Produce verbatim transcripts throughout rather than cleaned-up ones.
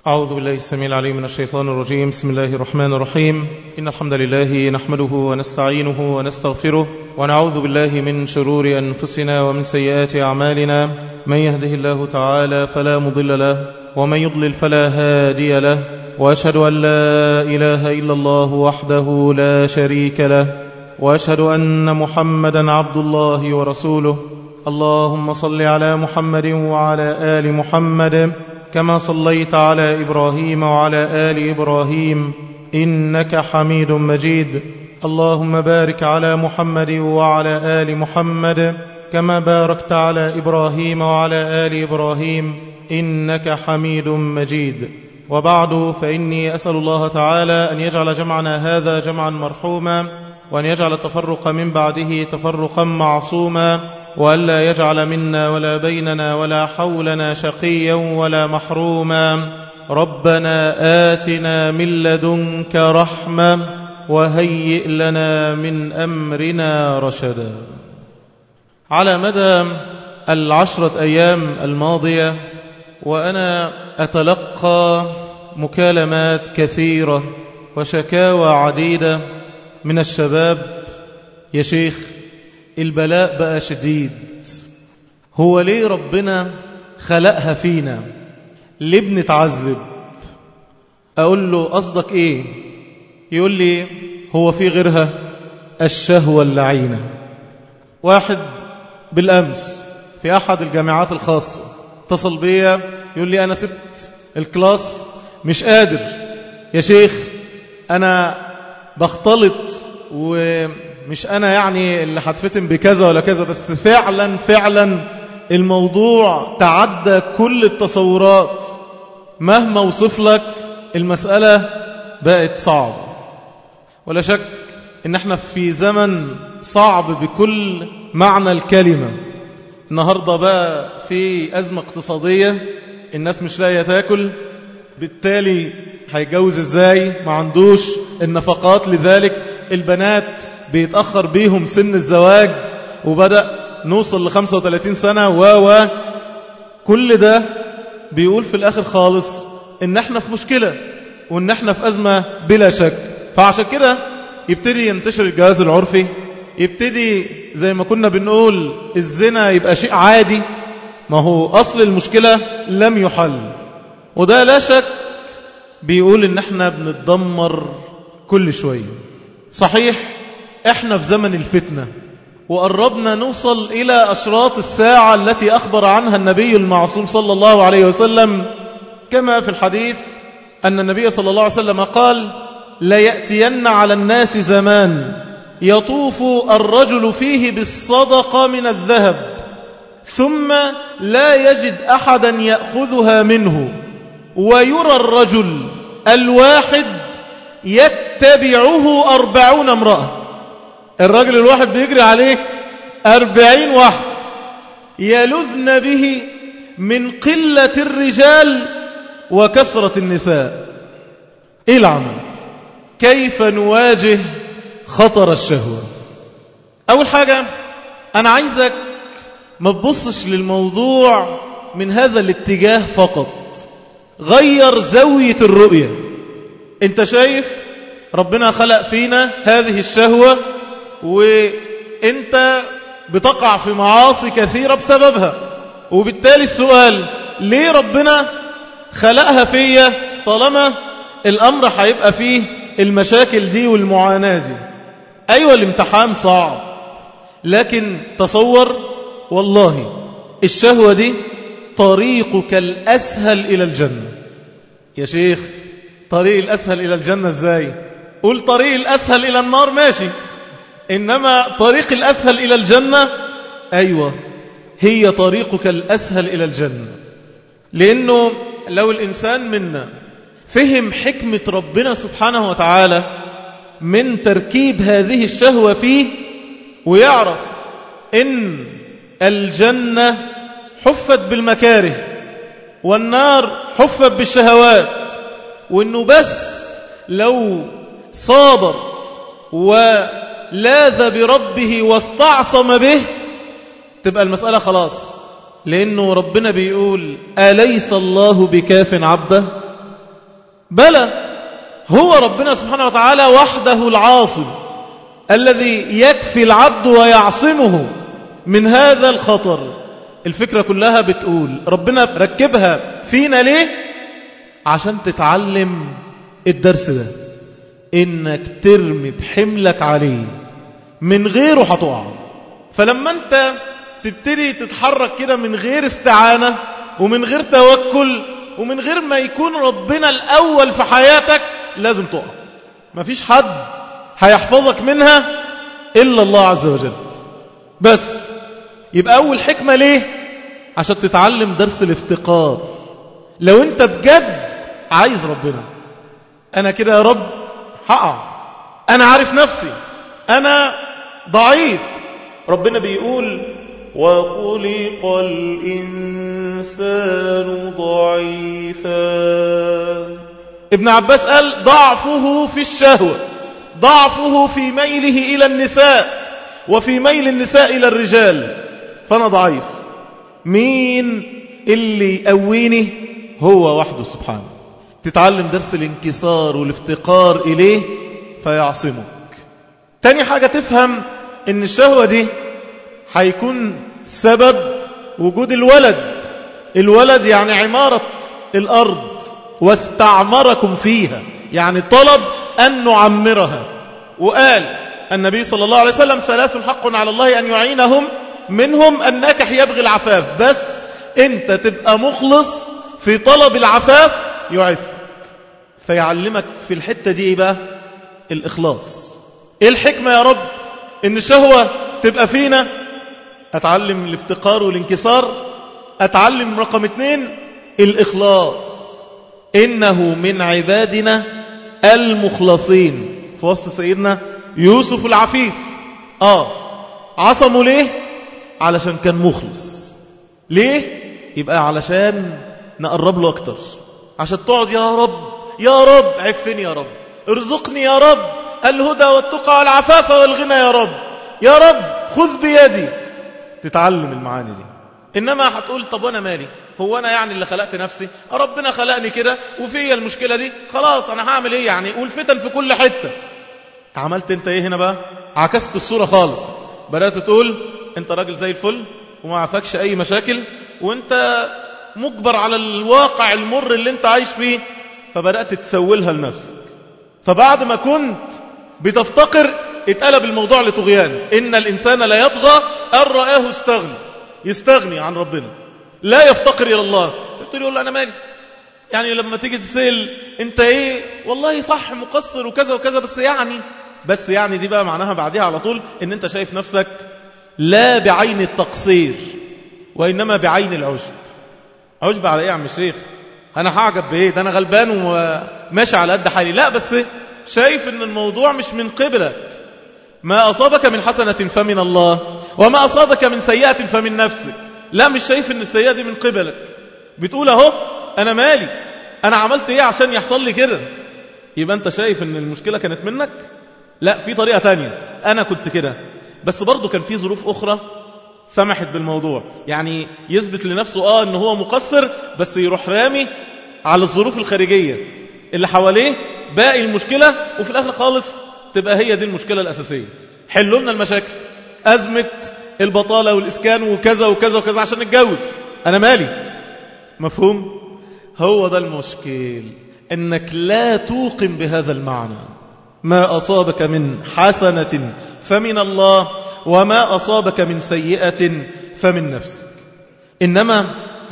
أعوذ بالله السميع العليم من الشيطان الرجيم. بسم الله الرحمن الرحيم. إن الحمد لله نحمده ونستعينه ونستغفره ونعوذ بالله من شرور أنفسنا ومن سيئات أعمالنا. من يهده الله تعالى فلا مضل له ومن يضلل فلا هادي له، وأشهد أن لا إله إلا الله وحده لا شريك له، وأشهد أن محمدا عبد الله ورسوله. اللهم صل على محمد وعلى آل محمد كما صليت على إبراهيم وعلى آل إبراهيم إنك حميد مجيد. اللهم بارك على محمد وعلى آل محمد كما باركت على إبراهيم وعلى آل إبراهيم إنك حميد مجيد. وبعد، فإني أسأل الله تعالى أن يجعل جمعنا هذا جمعا مرحوما، وأن يجعل التفرق من بعده تفرقا معصوما، وألا يجعل منا ولا بيننا ولا حولنا شقيا ولا محروما. ربنا آتنا من لدنك رحمة وهيئ لنا من أمرنا رشدا. على مدى العشرة أيام الماضية وأنا أتلقى مكالمات كثيرة وشكاوى عديدة من الشباب: يا شيخ البلاء بقى شديد، هو ليه ربنا خلقها فينا؟ ليه بنتعذب؟ أقول له قصدك إيه؟ يقول لي هو في غيرها؟ الشهوة اللعينة. واحد بالأمس في أحد الجامعات الخاصة اتصل بيا يقول لي أنا سبت الكلاس مش قادر يا شيخ، أنا بختلط ومش أنا يعني اللي هتفتن بكذا ولا كذا، بس فعلا فعلا الموضوع تعدى كل التصورات. مهما وصف لك المسألة بقت صعبة. ولا شك إن احنا في زمن صعب بكل معنى الكلمة. النهاردة بقى في أزمة اقتصادية، الناس مش لاقية تاكل، بالتالي هيجوز ازاي؟ ما عندوش النفقات، لذلك البنات بيتأخر بيهم سن الزواج، وبدأ نوصل لخمسة وثلاثين سنة و و كل ده بيقول في الآخر خالص إن احنا في مشكلة وإن احنا في أزمة بلا شك. فعشان كده يبتدي ينتشر الجواز العرفي، يبتدي زي ما كنا بنقول الزنا يبقى شيء عادي. ما هو أصل المشكلة لم يحل، وده لا شك بيقول إن احنا بنتدمر كل شوية. صحيح احنا في زمن الفتنة، وقربنا نوصل إلى أشراط الساعة التي أخبر عنها النبي المعصوم صلى الله عليه وسلم، كما في الحديث أن النبي صلى الله عليه وسلم قال: ليأتين على الناس زمان يطوف الرجل فيه بالصدقة من الذهب ثم لا يجد أحدا يأخذها منه، ويرى الرجل الواحد يتبعه أربعون امرأة. الرجل الواحد بيجري عليه أربعين واحد يلذن به من قلة الرجال وكثرة النساء. إيه العمل؟ كيف نواجه خطر الشهوة؟ أول حاجة أنا عايزك ما تبصش للموضوع من هذا الاتجاه فقط، غير زاوية الرؤية. انت شايف ربنا خلق فينا هذه الشهوة، وانت بتقع في معاصي كثيرة بسببها، وبالتالي السؤال: ليه ربنا خلقها فيا طالما الأمر هيبقى فيه المشاكل دي والمعاناة دي؟ أيوة الامتحان صعب، لكن تصور والله الشهوة دي طريقك الأسهل إلى الجنة. يا شيخ طريق الأسهل إلى الجنة إزاي؟ قول طريق الأسهل إلى النار ماشي، إنما طريق الأسهل إلى الجنة، أيوة هي طريقك الأسهل إلى الجنة. لأنه لو الإنسان منا فهم حكمة ربنا سبحانه وتعالى من تركيب هذه الشهوة فيه، ويعرف إن الجنة حفت بالمكاره والنار حفت بالشهوات، وإنه بس لو صابر ولاذ بربه واستعصم به تبقى المسألة خلاص. لأنه ربنا بيقول: أليس الله بكاف عبده؟ بلى، هو ربنا سبحانه وتعالى وحده العاصم الذي يكفي العبد ويعصمه من هذا الخطر. الفكرة كلها بتقول ربنا ركبها فينا ليه؟ عشان تتعلم الدرس ده، إنك ترمي بحملك عليه، من غيره هتقع. فلما أنت تبتدي تتحرك كده من غير استعانة ومن غير توكل ومن غير ما يكون ربنا الأول في حياتك، لازم تقع. مفيش حد هيحفظك منها إلا الله عز وجل. بس يبقى أول حكمة ليه؟ عشان تتعلم درس الافتقار. لو أنت بجد عايز ربنا، أنا كده يا رب هقع، أنا عارف نفسي، أنا ضعيف. ربنا بيقول وخلق الإنسان ضعيفا. ابن عباس قال ضعفه في الشهوة، ضعفه في ميله إلى النساء وفي ميل النساء إلى الرجال، فأنا ضعيف. مين اللي يقويني؟ هو وحده سبحانه. تتعلم درس الانكسار والافتقار إليه فيعصمك. تاني حاجة تفهم إن الشهوة دي هيكون سبب وجود الولد. الولد يعني عمارة الأرض، واستعمركم فيها، يعني طلب أن نعمرها. وقال النبي صلى الله عليه وسلم ثلاث حق على الله أن يعينهم، منهم الناكح يبغي العفاف. بس أنت تبقى مخلص في طلب العفاف يعفك. فيعلمك في الحتة دي إيه بقى؟ الإخلاص. إيه الحكمة يا رب إن الشهوة تبقى فينا؟ أتعلم الافتقار والانكسار. أتعلم رقم اتنين الإخلاص. إنه من عبادنا المخلصين. في وسط سيدنا يوسف العفيف، آه عصموا ليه؟ علشان كان مخلص. ليه؟ يبقى علشان نقرب له أكتر، عشان تقعد يا رب يا رب عفني يا رب، ارزقني يا رب الهدى والتقى والعفاف والغنى يا رب، يا رب خذ بيدي. تتعلم المعاني دي. إنما هتقول طب وانا مالي، هو أنا يعني اللي خلقت نفسي؟ ربنا خلقني كده وفي المشكلة دي، خلاص أنا هعمل إيه يعني؟ والفتن في كل حتة. عملت انت ايه هنا بقى؟ عكست الصورة خالص. بدأت تقول انت راجل زي الفل وما عفاكش اي مشاكل، وانت مجبر على الواقع المر اللي انت عايش فيه، فبدأت تسولها لنفسك. فبعد ما كنت بتفتقر اتقلب الموضوع لطغيان. إن الإنسان لا يطغى أن رآه استغنى، يستغني عن ربنا، لا يفتقر إلى الله. قلت له أنا مالي يعني؟ لما تيجي تسأل انت ايه، والله صح مقصر وكذا وكذا، بس يعني بس يعني دي بقى معناها بعدها على طول ان انت شايف نفسك لا بعين التقصير وإنما بعين العجب. عجب على ايه يا عم الشيخ؟ انا هعجب بايه؟ ده انا غلبان وماشي على قد حالي. لا، بس شايف ان الموضوع مش من قبلك. ما أصابك من حسنة فمن الله، وما أصابك من سيئة فمن نفسك. لا، مش شايف ان السيئة دي من قبلك. بتقول اهو أنا مالي، أنا عملت إيه عشان يحصل لي كده؟ يبقى أنت شايف أن المشكلة كانت منك؟ لا، في طريقة تانية. أنا كنت كده، بس برضو كان في ظروف أخرى سمحت بالموضوع. يعني يثبت لنفسه آه أنه هو مقصر، بس يروح رامي على الظروف الخارجية اللي حواليه باقي المشكلة، وفي الآخر خالص تبقى هي دي المشكلة الأساسية. حلوا لنا المشاكل، أزمة البطالة والإسكان وكذا وكذا وكذا عشان نتجوز. أنا مالي؟ مفهوم؟ هو ده المشكل، إنك لا توقن بهذا المعنى. ما أصابك من حسنة فمن الله، وما أصابك من سيئة فمن نفسك. إنما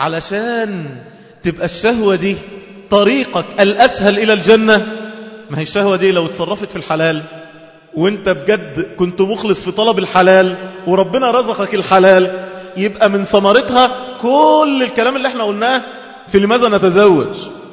علشان تبقى الشهوة دي طريقك الأسهل إلى الجنة، ما هي الشهوة دي لو اتصرفت في الحلال وانت بجد كنت مخلص في طلب الحلال وربنا رزقك الحلال، يبقى من ثمرتها كل الكلام اللي احنا قلناه في لماذا نتزوج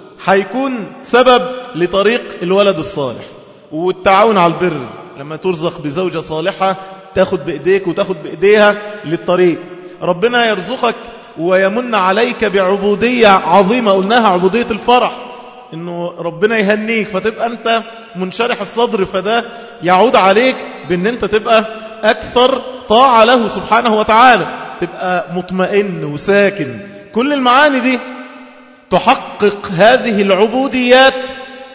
هيكون سبب لطريق الولد الصالح والتعاون على البر. لما ترزق بزوجة صالحة تاخد بإيديك وتاخد بإيديها للطريق. ربنا يرزقك ويمن عليك بعبودية عظيمة، قلناها عبودية الفرح، إنه ربنا يهنيك فتبقى أنت منشرح الصدر، فده يعود عليك بأن أنت تبقى أكثر طاعة له سبحانه وتعالى، تبقى مطمئن وساكن. كل المعاني دي تحقق هذه العبوديات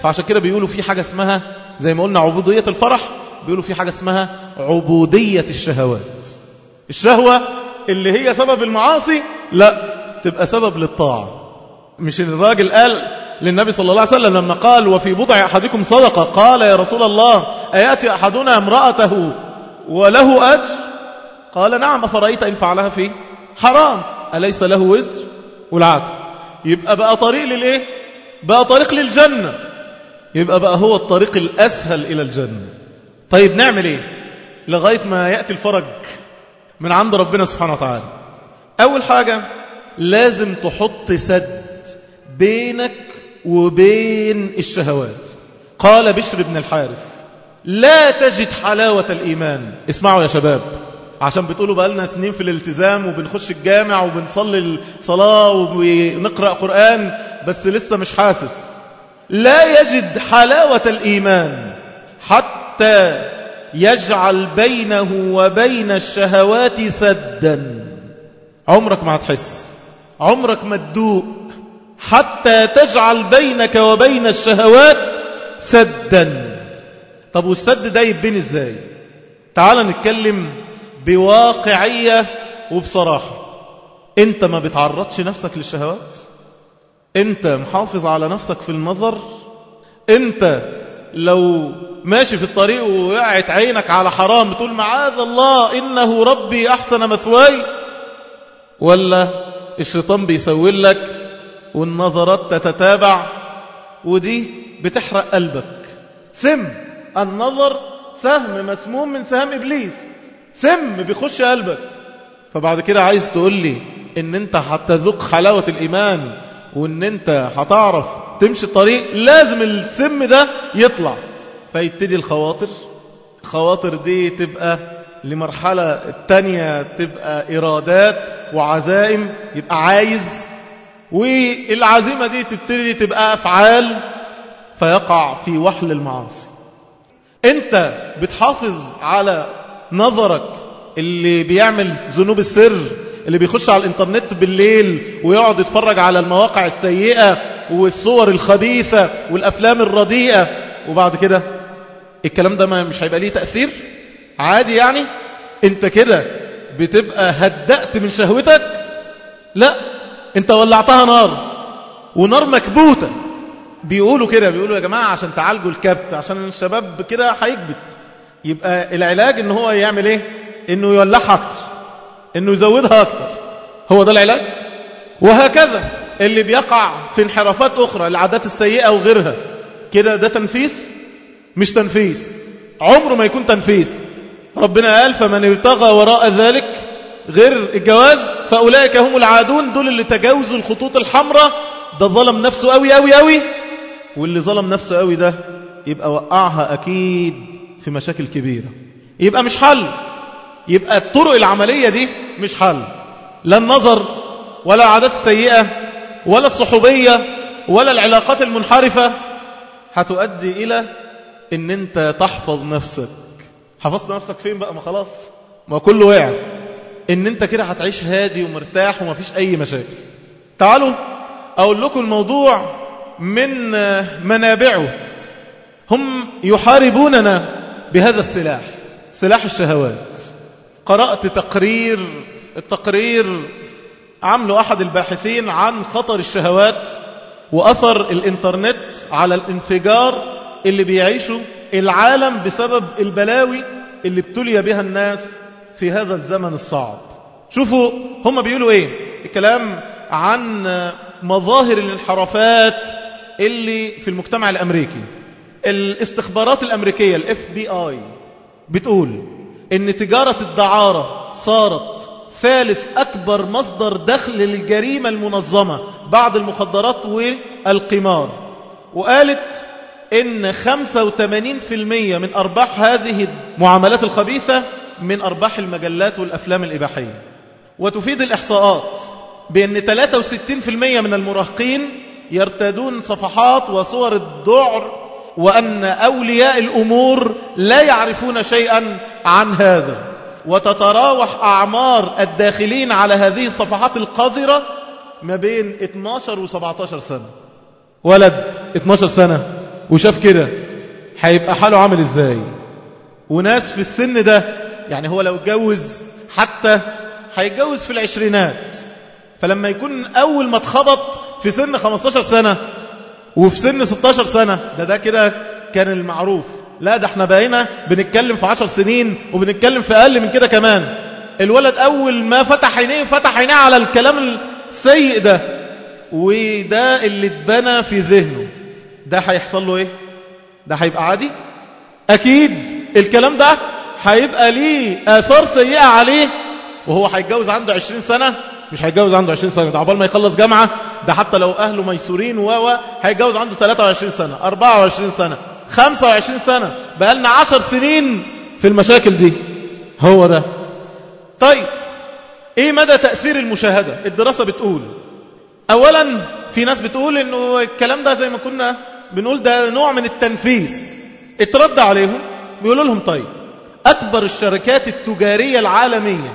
فعشان كده بيقولوا في حاجة اسمها زي ما قلنا عبودية الفرح، بيقولوا في حاجة اسمها عبودية الشهوات. الشهوة اللي هي سبب المعاصي لا تبقى سبب للطاعة. مش الراجل قال للنبي صلى الله عليه وسلم لما قال وفي بضع أحدكم صدقة، قال يا رسول الله أيأتي أحدنا امرأته وله أجر؟ قال نعم، أفرأيت إن فعلها فيه حرام أليس له وزر؟ والعكس. يبقى بقى طريق للإيه؟ بقى طريق للجنة، يبقى بقى هو الطريق الأسهل إلى الجنة. طيب نعمل إيه لغاية ما يأتي الفرج من عند ربنا سبحانه وتعالى؟ أول حاجة لازم تحط سد بينك وبين الشهوات. قال بشر بن الحارث لا تجد حلاوة الإيمان. اسمعوا يا شباب، عشان بتقولوا بقالنا سنين في الالتزام وبنخش الجامع وبنصلي الصلاة ونقرأ قرآن بس لسه مش حاسس. لا يجد حلاوة الإيمان حتى يجعل بينه وبين الشهوات سدا. عمرك ما هتحس، عمرك ما تدوق حتى تجعل بينك وبين الشهوات سدا. طب والسد ده يبين ازاي؟ تعال نتكلم بواقعية وبصراحة. انت ما بتعرضش نفسك للشهوات؟ انت محافظ على نفسك في النظر؟ انت لو ماشي في الطريق ووقعت عينك على حرام بتقول معاذ الله إنه ربي أحسن مثواي؟ ولا الشيطان بيسول لك والنظرات تتتابع ودي بتحرق قلبك؟ سم النظر سهم مسموم من سهام إبليس، سم بيخش قلبك. فبعد كده عايز تقول لي ان انت هتذوق حلاوة الإيمان وان انت هتعرف تمشي الطريق، لازم السم ده يطلع. فيبتدي الخواطر، الخواطر دي تبقى لمرحلة التانية تبقى إرادات وعزائم، يبقى عايز، والعزيمة دي تبتدي تبقى أفعال، فيقع في وحل المعاصي. انت بتحافظ على نظرك اللي بيعمل ذنوب السر، اللي بيخش على الانترنت بالليل ويقعد يتفرج على المواقع السيئة والصور الخبيثة والأفلام الرديئة، وبعد كده الكلام ده ما مش هيبقى ليه تأثير عادي؟ يعني انت كده بتبقى هدأت من شهوتك؟ لا، انت ولعتها نار، ونار مكبوتة. بيقولوا كده، بيقولوا يا جماعة عشان تعالجوا الكبت، عشان الشباب كده هيكبت، يبقى العلاج ان هو يعمل ايه؟ انه يولعها اكتر، انه يزودها اكتر. هو ده العلاج. وهكذا اللي بيقع في انحرافات اخرى، العادات السيئة وغيرها، كده ده تنفيس؟ مش تنفيس، عمره ما يكون تنفيس. ربنا قال فمن ابتغى وراء ذلك غير الجواز فأولئك هم العادون. دول اللي تجاوزوا الخطوط الحمراء، ده ظلم نفسه قوي قوي قوي. واللي ظلم نفسه قوي ده يبقى وقعها أكيد في مشاكل كبيرة، يبقى مش حل. يبقى الطرق العملية دي مش حل، لا النظر ولا العادات السيئة ولا الصحوبية ولا العلاقات المنحرفة هتؤدي إلى ان انت تحفظ نفسك. حفظت نفسك فين بقى؟ ما خلاص، ما كله وقع. ان انت كده هتعيش هادي ومرتاح وما فيش اي مشاكل. تعالوا اقول لكم الموضوع من منابعه. هم يحاربوننا بهذا السلاح، سلاح الشهوات. قرأت تقرير، التقرير عمله احد الباحثين عن خطر الشهوات واثر الانترنت على الانفجار اللي بيعيشوا العالم بسبب البلاوي اللي ابتلي بها الناس في هذا الزمن الصعب. شوفوا هم بيقولوا ايه. الكلام عن مظاهر الانحرافات اللي في المجتمع الامريكي. الاستخبارات الامريكية الاف بي اي بتقول ان تجارة الدعارة صارت ثالث اكبر مصدر دخل للجريمة المنظمة بعد المخدرات والقمار. وقالت إن خمسة وثمانين بالمئة من أرباح هذه المعاملات الخبيثة من أرباح المجلات والأفلام الإباحية. وتفيد الإحصاءات بأن ثلاثة وستين بالمئة من المراهقين يرتدون صفحات وصور الذعر، وأن أولياء الأمور لا يعرفون شيئا عن هذا. وتتراوح أعمار الداخلين على هذه الصفحات القذرة ما بين اثناشر و سبعتاشر سنة. ولد اثناشر سنة وشاف كده هيبقى حاله عامل ازاي؟ وناس في السن ده يعني هو لو اتجوز حتى هيتجوز في العشرينات، فلما يكون أول ما اتخبط في سن خمستاشر سنة وفي سن ستاشر سنة، ده ده كده كان المعروف. لا ده احنا بقينا بنتكلم في عشر سنين وبنتكلم في أقل من كده كمان. الولد أول ما فتح عينيه فتح عينيه على الكلام السيء ده، وده اللي اتبنى في ذهنه، ده هيحصل له ايه؟ ده هيبقى عادي؟ أكيد الكلام ده هيبقى ليه آثار سيئة عليه. وهو هيتجوز عنده عشرين سنة؟ مش هيتجوز عنده عشرين سنة، ده عقبال ما يخلص جامعة، ده حتى لو أهله ميسورين و هيتجوز عنده ثلاثة وعشرين سنة، أربعة وعشرين سنة، خمسة وعشرين سنة. بقالنا عشر سنين في المشاكل دي. هو ده. طيب ايه مدى تأثير المشاهدة؟ الدراسة بتقول اولا في ناس بتقول انه الكلام ده زي ما كنا بنقول ده نوع من التنفيس. اترد عليهم بيقولوا لهم طيب اكبر الشركات التجارية العالمية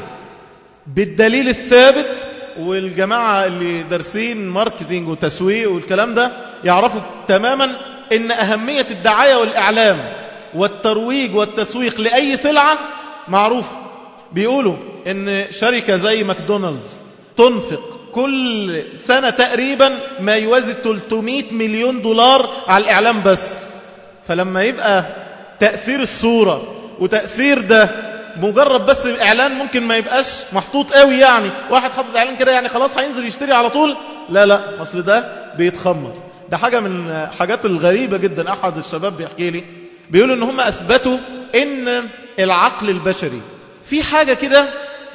بالدليل الثابت، والجماعة اللي دارسين ماركتينج وتسويق والكلام ده يعرفوا تماما ان اهمية الدعاية والاعلام والترويج والتسويق لأي سلعة معروفة. بيقولوا ان شركة زي ماكدونالدز تنفق كل سنة تقريبا ما يوازي ثلاثمائة مليون دولار على الإعلام بس. فلما يبقى تأثير الصورة وتأثير ده مجرد بس الإعلان ممكن ما يبقاش محطوط قوي، يعني واحد حاطط إعلان كده يعني خلاص هينزل يشتري على طول، لا لا أصل ده بيتخمر. ده حاجة من حاجات الغريبة جدا. أحد الشباب بيحكي لي بيقولوا إن هم أثبتوا إن العقل البشري في حاجة كده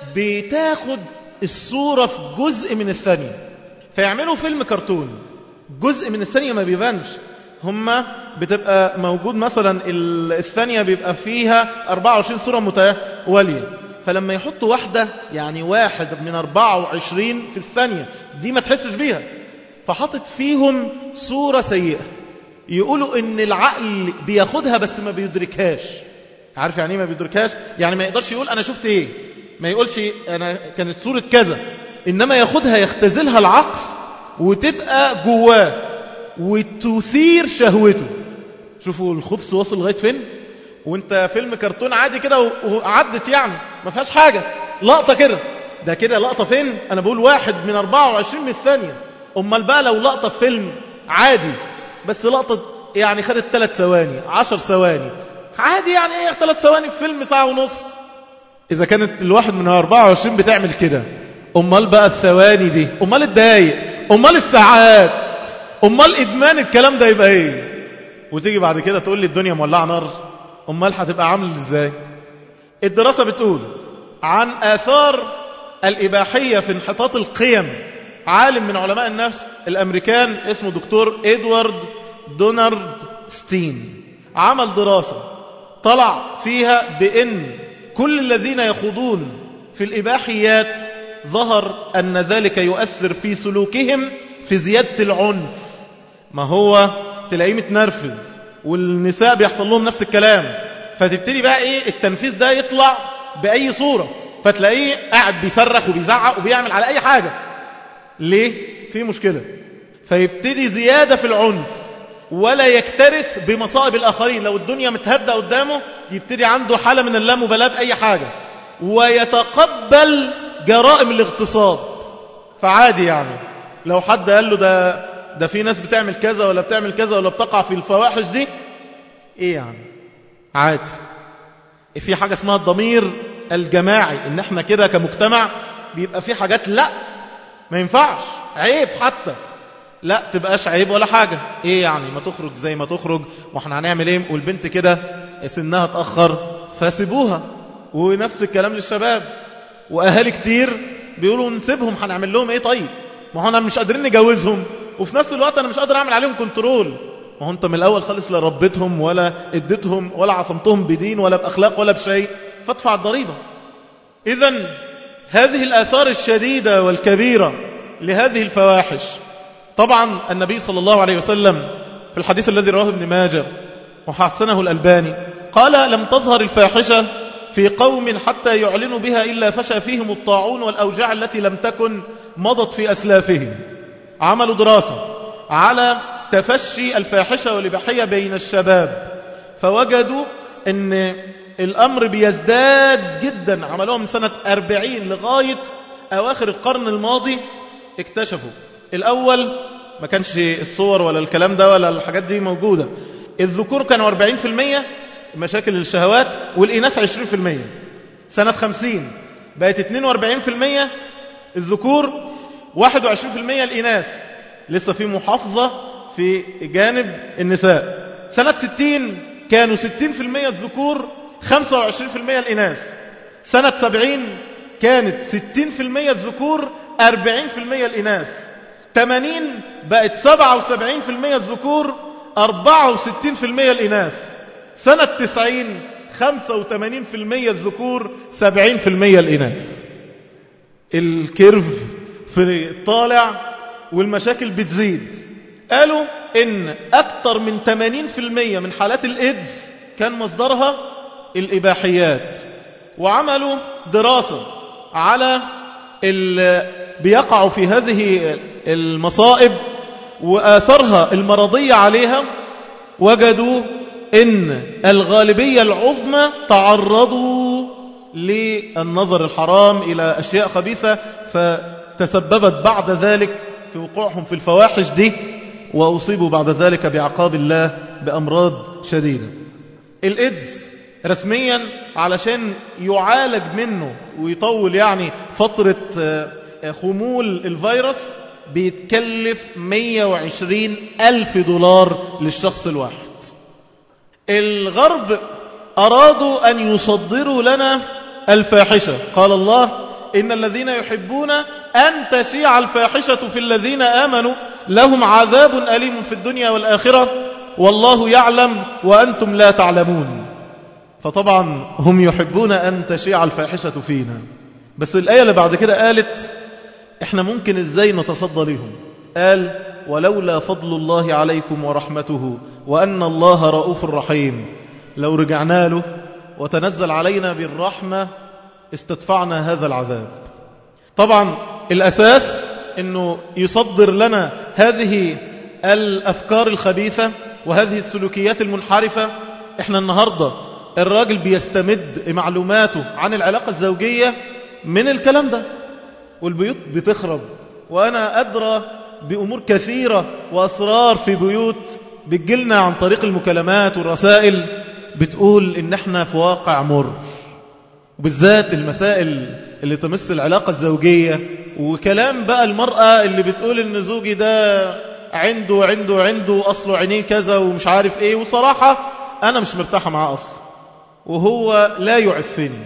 بتاخد الصورة في جزء من الثانية، فيعملوا فيلم كرتون جزء من الثانية ما بيبانش. هم بتبقى موجود مثلا الثانية بيبقى فيها أربعة وعشرين صورة متوالية، فلما يحطوا واحدة يعني واحد من أربعة وعشرين في الثانية دي ما تحسش بيها، فحطت فيهم صورة سيئة. يقولوا ان العقل بياخدها بس ما بيدركهاش. عارف يعني ايه ما بيدركهاش؟ يعني ما يقدرش يقول انا شفت ايه، ما يقولش انا كانت صورة كذا، انما ياخدها يختزلها العقل وتبقى جواه وتثير شهوته. شوفوا الخبث وصل لغاية فين. وانت فيلم كرتون عادي كده وعدت يعني ما فيهاش حاجة، لقطة كده، ده كده لقطة فين؟ انا بقول واحد من أربعة وعشرين من الثانية. امال بقى لو لقطة في فيلم عادي بس لقطة يعني خدت ثلاث ثواني عشر ثواني عادي، يعني ايه ثلاث ثواني في فيلم ساعة ونص؟ اذا كانت الواحد من أربعة وعشرين بتعمل كده، امال بقى الثواني دي، امال الدقايق، امال الساعات، امال ادمان الكلام ده يبقى ايه؟ وتيجي بعد كده تقول لي الدنيا مولعة نار، امال هتبقى عامل ازاي؟ الدراسة بتقول عن آثار الإباحية في انحطاط القيم. عالم من علماء النفس الأمريكان اسمه دكتور إدوارد دونارد ستين عمل دراسة طلع فيها بأن كل الذين يخوضون في الإباحيات ظهر أن ذلك يؤثر في سلوكهم في زيادة العنف. ما هو تلاقيه متنرفز والنساء بيحصل لهم نفس الكلام، فتبتدي بقى إيه التنفيذ ده يطلع بأي صورة، فتلاقيه قاعد بيصرخ وبيزعق وبيعمل على أي حاجة. ليه؟ في مشكلة. فيبتدي زيادة في العنف ولا يكترث بمصائب الآخرين. لو الدنيا متهدى قدامه يبتدي عنده حالة من اللامبالاة بأي حاجة، ويتقبل جرائم الاغتصاب. فعادي يعني لو حد قال له ده ده في ناس بتعمل كذا ولا بتعمل كذا ولا بتقع في الفواحش دي، ايه يعني عادي. في حاجة اسمها الضمير الجماعي، ان احنا كده كمجتمع بيبقى في حاجات لا ما ينفعش، عيب حتى لا تبقاش عيب ولا حاجة. ايه يعني ما تخرج زي ما تخرج، واحنا هنعمل ايه؟ والبنت كده سنها اتأخر فسيبوها. ونفس الكلام للشباب. واهالي كتير بيقولوا نسيبهم هنعمل لهم ايه؟ طيب ما هو انا مش قادرين نجوزهم وفي نفس الوقت انا مش قادر اعمل عليهم كنترول. ما هو انت من الاول خالص لا ربيتهم ولا اديتهم ولا عصمتهم بدين ولا باخلاق ولا بشيء، فادفع الضريبة. اذن هذه الآثار الشديدة والكبيرة لهذه الفواحش. طبعا النبي صلى الله عليه وسلم في الحديث الذي رواه ابن ماجه وحسنه الألباني قال لم تظهر الفاحشة في قوم حتى يعلنوا بها إلا فشى فيهم الطاعون والأوجاع التي لم تكن مضت في أسلافهم. عملوا دراسة على تفشي الفاحشة والإباحية بين الشباب، فوجدوا أن الأمر بيزداد جدا. عملوها من سنة أربعين لغاية أواخر القرن الماضي. اكتشفوا الأول ما كانش الصور ولا الكلام ده ولا الحاجات دي موجودة. الذكور كانوا أربعين في المية مشاكل الشهوات والإناث عشرين في المية. سنة خمسين بقت اثنين وأربعين في المية الذكور، واحد وعشرين في المية الإناث. لسه في محافظة في جانب النساء. سنة ستين كانوا ستين في المية الذكور، خمسة وعشرين في المية الإناث. سنة سبعين كانت ستين في المية الذكور، أربعين في المية الإناث. ثمانين بقت سبعة وسبعين في المية الذكور، أربعة وستين في المية الإناث. سنة تسعين خمسة وثمانين في المية الذكور، سبعين في المية الإناث. الكيرف في الطالع والمشاكل بتزيد. قالوا إن أكثر من ثمانين في المية من حالات الإيدز كان مصدرها الإباحيات. وعملوا دراسة على اللي بيقعوا في هذه المصائب وآثارها المرضية عليها، وجدوا إن الغالبية العظمى تعرضوا للنظر الحرام إلى أشياء خبيثة، فتسببت بعد ذلك في وقوعهم في الفواحش دي، وأصيبوا بعد ذلك بعقاب الله بأمراض شديدة. الإيدز رسميا علشان يعالج منه ويطول يعني فترة خمول الفيروس بيتكلف مية وعشرين ألف دولار للشخص الواحد. الغرب أرادوا أن يصدروا لنا الفاحشة. قال الله إن الذين يحبون أن تشيع الفاحشة في الذين آمنوا لهم عذاب أليم في الدنيا والآخرة والله يعلم وأنتم لا تعلمون. فطبعا هم يحبون أن تشيع الفاحشة فينا. بس الآية اللي بعد كده قالت إحنا ممكن إزاي نتصدى لهم. قال ولولا فضل الله عليكم ورحمته وأن الله رؤوف رحيم، لو رجعنا له وتنزل علينا بالرحمة استدفعنا هذا العذاب. طبعا الأساس أنه يصدر لنا هذه الأفكار الخبيثة وهذه السلوكيات المنحرفة. إحنا النهاردة الراجل بيستمد معلوماته عن العلاقة الزوجية من الكلام ده، والبيوت بتخرب. وأنا أدرى بأمور كثيرة وأسرار في بيوت بتجيلنا عن طريق المكالمات والرسائل بتقول إن احنا في واقع مر، وبالذات المسائل اللي تمس العلاقة الزوجية. وكلام بقى المرأة اللي بتقول إن زوجي ده عنده عنده عنده أصله عينين كذا ومش عارف إيه، وصراحة أنا مش مرتاحة معاه أصلا، وهو لا يعفني،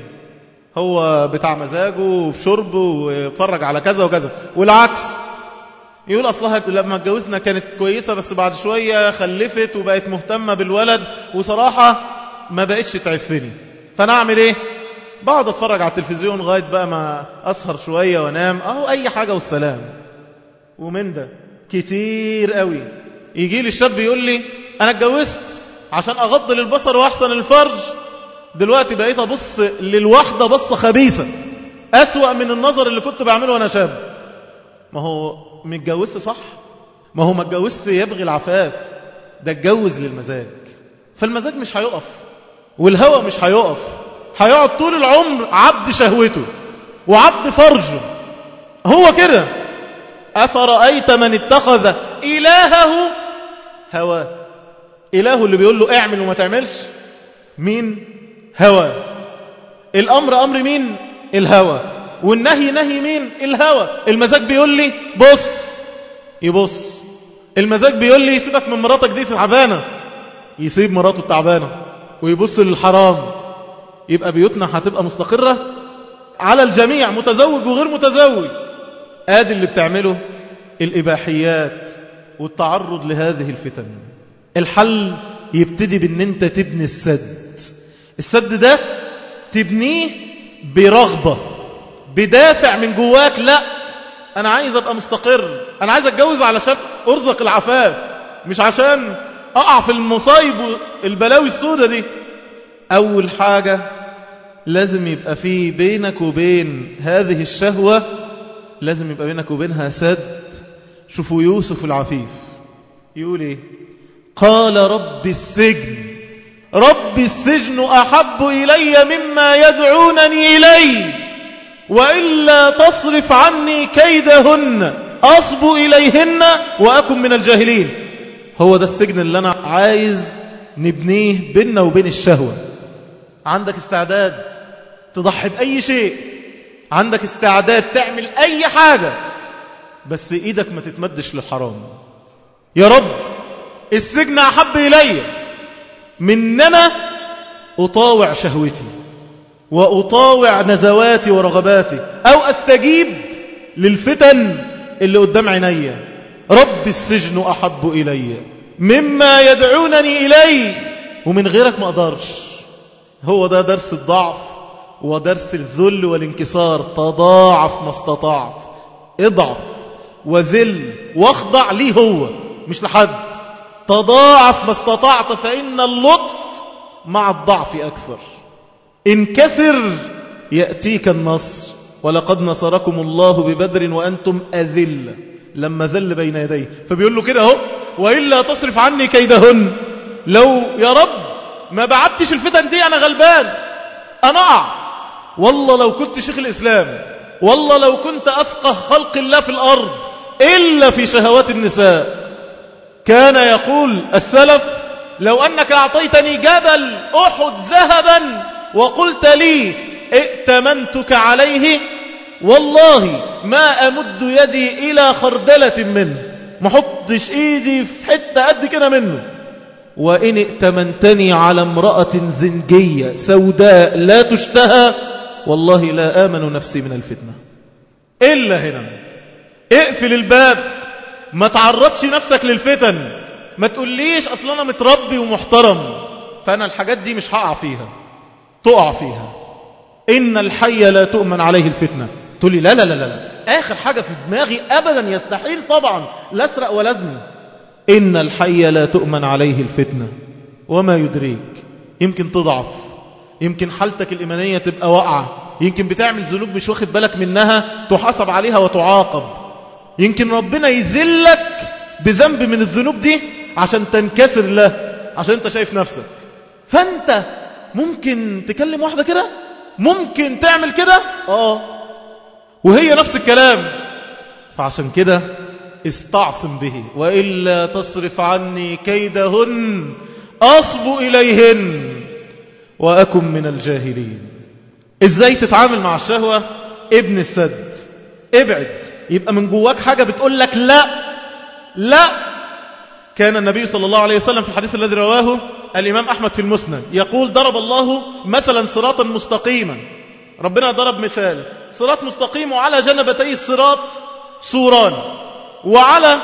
هو بتاع مزاجه وبشربه ويتفرج على كذا وكذا. والعكس يقول أصلها لما اتجوزنا كانت كويسة بس بعد شوية خلفت وبقت مهتمة بالولد وصراحة ما بقتش تعفني، فأنا أعمل إيه؟ بقعد أتفرج على التلفزيون لغاية بقى ما أسهر شوية وانام، أهو أي حاجة والسلام. ومن ده كتير قوي يجي لي الشاب يقول لي أنا اتجوزت عشان أغض للبصر وأحسن الفرج، دلوقتي بقيت أبص للوحدة بصة خبيثة أسوأ من النظر اللي كنت بعمله وأنا شاب. ما هو متجوزت صح؟ ما هو ما اتجوزت يبغي العفاف، ده اتجوز للمزاج. فالمزاج مش هيقف والهوى مش هيقف، هيقعد طول العمر عبد شهوته وعبد فرجه. هو كده. أفرأيت من اتخذ إلهه هواه. إله اللي بيقول له اعمل وما تعملش مين؟ هوى. الأمر أمر مين؟ الهوى. والنهي نهي مين؟ الهوى. المزاج بيقول لي بص يبص، المزاج بيقول لي سيبك من مراتك دي تعبانة، يسيب مراته التعبانة ويبص للحرام. يبقى بيوتنا هتبقى مستقرة على الجميع، متزوج وغير متزوج. آدي اللي بتعمله الإباحيات والتعرض لهذه الفتن. الحل يبتدي بأن انت تبني السد. السد ده تبنيه برغبة، بدافع من جواك. لا أنا عايز أبقى مستقر، أنا عايز أتجوز علشان أرزق العفاف، مش عشان أقع في المصايب والبلاوي السودة دي. أول حاجة لازم يبقى فيه بينك وبين هذه الشهوة، لازم يبقى بينك وبينها سد. شوفوا يوسف العفيف يقول ايه؟ قال رب السجن رب السجن أحب إلي مما يدعونني إليه وإلا تصرف عني كيدهن أصب إليهن وأكن من الجاهلين. هو ده السجن اللي أنا عايز نبنيه بيننا وبين الشهوة. عندك استعداد تضحي بأي شيء، عندك استعداد تعمل أي حاجة، بس إيدك ما تتمدش للحرام. يا رب السجن أحب إلي من أنا أطاوع شهوتي وأطاوع نزواتي ورغباتي أو أستجيب للفتن اللي قدام عيني. رب السجن أحب إلي مما يدعونني إليه، ومن غيرك ما أقدرش. هو ده درس الضعف ودرس الذل والانكسار. تضاعف ما استطعت، اضعف وذل واخضع ليه هو مش لحد. تضاعف ما استطعت فإن اللطف مع الضعف أكثر. انكسر يأتيك النصر. ولقد نصركم الله ببدر وأنتم أذل لما ذل بين يديه. فبيقول له كده اهو وإلا تصرف عني كيدهن. لو يا رب ما بعدتش الفتن دي أنا غلبان، أنا أقع. والله لو كنت شيخ الإسلام، والله لو كنت أفقه خلق الله في الأرض إلا في شهوات النساء. كان يقول السلف لو أنك أعطيتني جبل أحد ذهبا وقلت لي ائتمنتك عليه والله ما أمد يدي إلى خردلة منه، ما حطش إيدي في حتة قد كده منه. وإن ائتمنتني على امرأة زنجية سوداء لا تشتهى والله لا آمن نفسي من الفتنة. إلا هنا اقفل الباب، ما تعرضش نفسك للفتن. ما تقوليش أصلا أنا متربي ومحترم فأنا الحاجات دي مش هقع فيها. تقع فيها. إن الحي لا تؤمن عليه الفتنة. تقول لي لا لا لا لا آخر حاجة في دماغي أبدا يستحيل طبعا لا أسرق ولا أزني. إن الحي لا تؤمن عليه الفتنة. وما يدريك يمكن تضعف، يمكن حالتك الإيمانية تبقى واقعة، يمكن بتعمل ذنوب مش واخد بالك منها تحاسب عليها وتعاقب. يمكن ربنا يذلك بذنب من الذنوب دي عشان تنكسر له، عشان انت شايف نفسك. فانت ممكن تكلم واحدة كده، ممكن تعمل كده اه وهي نفس الكلام. فعشان كده استعصم به. وإلا تصرف عني كيدهن أصب إليهن وأكن من الجاهلين. إزاي تتعامل مع الشهوة؟ ابن السد، ابعد. يبقى من جواك حاجة بتقول لك لا لا. كان النبي صلى الله عليه وسلم في الحديث الذي رواه الإمام أحمد في المسند يقول ضرب الله مثلا صراطا مستقيما. ربنا ضرب مثال صراط مستقيم وعلى جنبتي الصراط سوران وعلى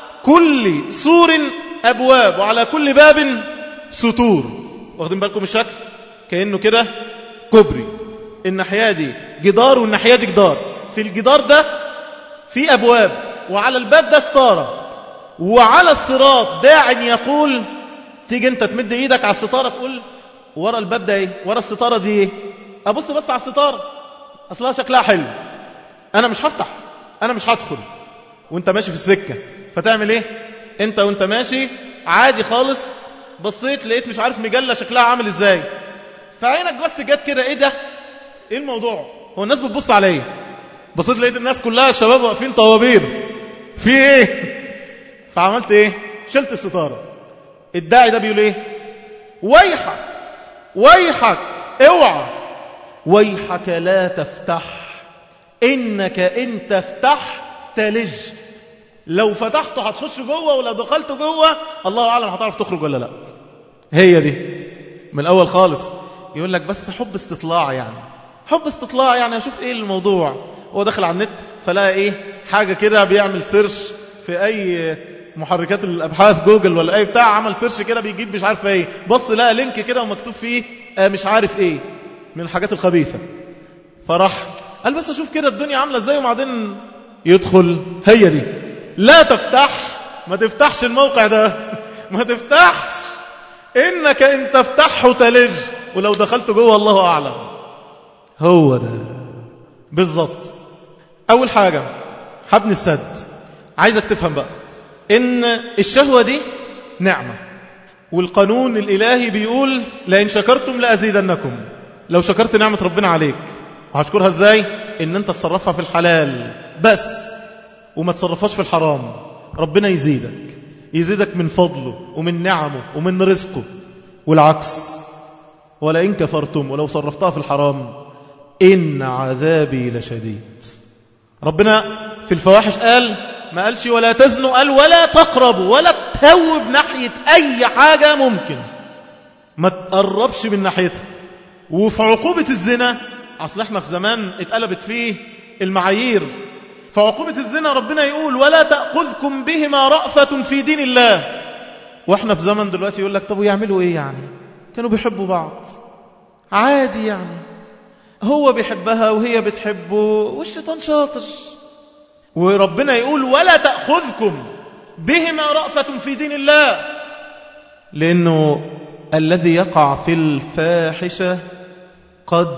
كل سور أبواب وعلى كل باب ستور. واخدين بالكم الشكل؟ كأنه كده كوبري، الناحية دي جدار والناحية دي جدار. في الجدار ده في أبواب وعلى الباب ده ستارة، وعلى الصراط داع يقول تيجي انت تمد ايدك على الستارة تقول ورا الباب ده ايه، ورا الستارة دي ايه، ابص بس على الستارة اصلها شكلها حلو، انا مش هفتح، انا مش هدخل. وانت ماشي في السكة فتعمل ايه؟ انت وانت ماشي عادي خالص بصيت لقيت مش عارف مجلة شكلها عامل ازاي، فعينك بس جت كده ايه ده، ايه الموضوع، هو الناس بتبص عليا. بصيت لقيت الناس كلها الشباب واقفين طوابير، في ايه؟ فعملت ايه؟ شلت الستارة. الداعي ده بيقول ايه؟ ويحك ويحك اوعى، ويحك لا تفتح، انك ان تفتح تلج. لو فتحته هتخش جوه، ولو دخلت جوه الله اعلم هتعرف تخرج ولا لا. هي دي من الاول خالص. يقول لك بس حب استطلاع، يعني حب استطلاع يعني اشوف ايه الموضوع. هو دخل على النت فلا ايه حاجة كده بيعمل سيرش في اي محركات الابحاث جوجل ولا اي بتاع، عمل سيرش كده بيجيب مش عارف ايه، بص لقى لينك كده ومكتوب فيه آه مش عارف ايه من الحاجات الخبيثة، فراح قال بس اشوف كده الدنيا عاملة ازاي وبعدين يدخل. هي دي لا تفتح، ما تفتحش الموقع ده، ما تفتحش، انك ان تفتحه تلج، ولو دخلت جوه الله اعلم. هو ده بالظبط. اول حاجة حبن السد، عايزك تفهم بقى إن الشهوة دي نعمة، والقانون الإلهي بيقول لئن شكرتم لأزيدنكم. لو شكرت نعمة ربنا عليك، وهشكرها ازاي؟ ان انت تصرفها في الحلال بس وما تصرفهاش في الحرام، ربنا يزيدك، يزيدك من فضله ومن نعمه ومن رزقه. والعكس، ولئن كفرتم، ولو صرفتها في الحرام إن عذابي لشديد. ربنا في الفواحش قال، ما قالش ولا تزنوا، قال ولا تقربوا، ولا تهوب ناحية أي حاجة ممكن، ما تقربش من ناحيتها. وفي عقوبة الزنا، أصل احنا في زمان اتقلبت فيه المعايير، فعقوبة الزنا ربنا يقول ولا تأخذكم بهما رأفة في دين الله. واحنا في زمن دلوقتي يقول لك طب ويعملوا ايه يعني؟ كانوا بيحبوا بعض عادي يعني، هو بيحبها وهي بتحبه والشيطان شاطر. وربنا يقول ولا تأخذكم بهما رأفة في دين الله، لأنه الذي يقع في الفاحشة قد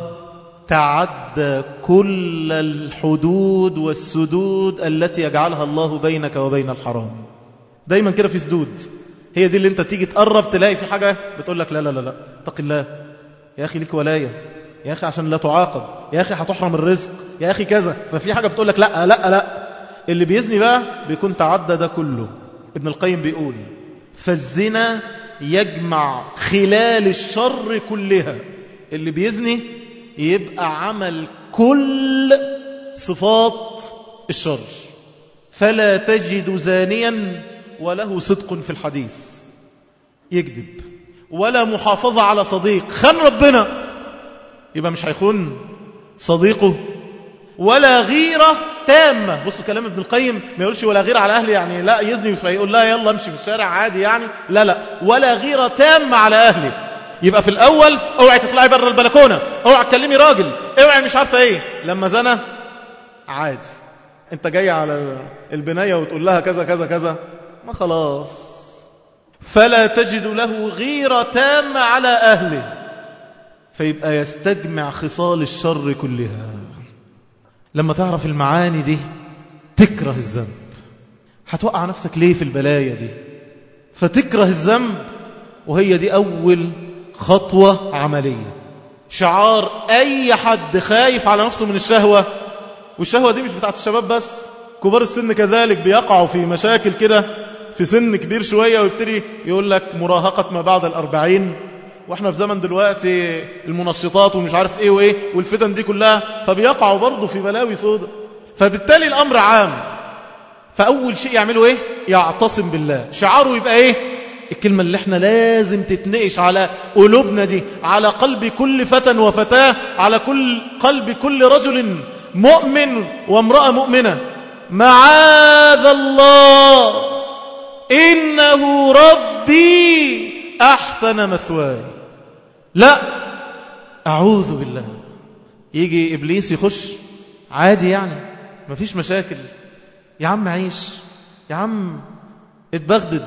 تعدى كل الحدود والسدود التي يجعلها الله بينك وبين الحرام. دايما كده في سدود، هي دي اللي انت تيجي تقرب تلاقي في حاجة بتقول لك لا لا لا لا اتق الله يا أخي، ليك ولاية يا أخي عشان لا تعاقب، يا أخي هتحرم الرزق، يا أخي كذا. ففي حاجة بتقول لك لا لا لا. اللي بيزني بقى بيكون تعدى ده كله. ابن القيم بيقول فالزنا يجمع خلال الشر كلها. اللي بيزني يبقى عمل كل صفات الشر. فلا تجد زانيا وله صدق في الحديث، يكذب، ولا محافظة على صديق، خان ربنا يبقى مش هيخون صديقه، ولا غيرة تامة. بصوا كلام ابن القيم، ما يقولش ولا غيرة على أهلي يعني لا يزني فيقول لا يلا امشي في الشارع عادي يعني، لا لا، ولا غيرة تامة على أهلي. يبقى في الأول اوعي تطلعي بره البلكونة، اوعي تكلمي راجل، اوعي مش عارفة ايه. لما زنى عادي، انت جاي على البناية وتقول لها كذا كذا كذا، ما خلاص. فلا تجد له غيرة تامة على أهله، فيبقى يستجمع خصال الشر كلها. لما تعرف المعاني دي تكره الذنب. هتوقع نفسك ليه في البلايا دي؟ فتكره الذنب، وهي دي أول خطوة عملية. شعار أي حد خايف على نفسه من الشهوة، والشهوة دي مش بتاعت الشباب بس، كبار السن كذلك بيقعوا في مشاكل كده في سن كبير شوية، ويبتدي يقول لك مراهقة ما بعد الأربعين، واحنا في زمن دلوقتي المنشطات ومش عارف ايه وايه والفتن دي كلها، فبيقعوا برضه في بلاوي سودة. فبالتالي الأمر عام. فأول شيء يعملوا ايه؟ يعتصم بالله. شعاره يبقى ايه؟ الكلمة اللي احنا لازم تتنقش على قلوبنا دي، على قلب كل فتى وفتاة، على كل قلب كل رجل مؤمن وامرأة مؤمنة. معاذ الله إنه ربي أحسن مثواي. لا، أعوذ بالله. يجي إبليس يخش عادي يعني، مفيش مشاكل، يا عم عيش، يا عم اتبغدد.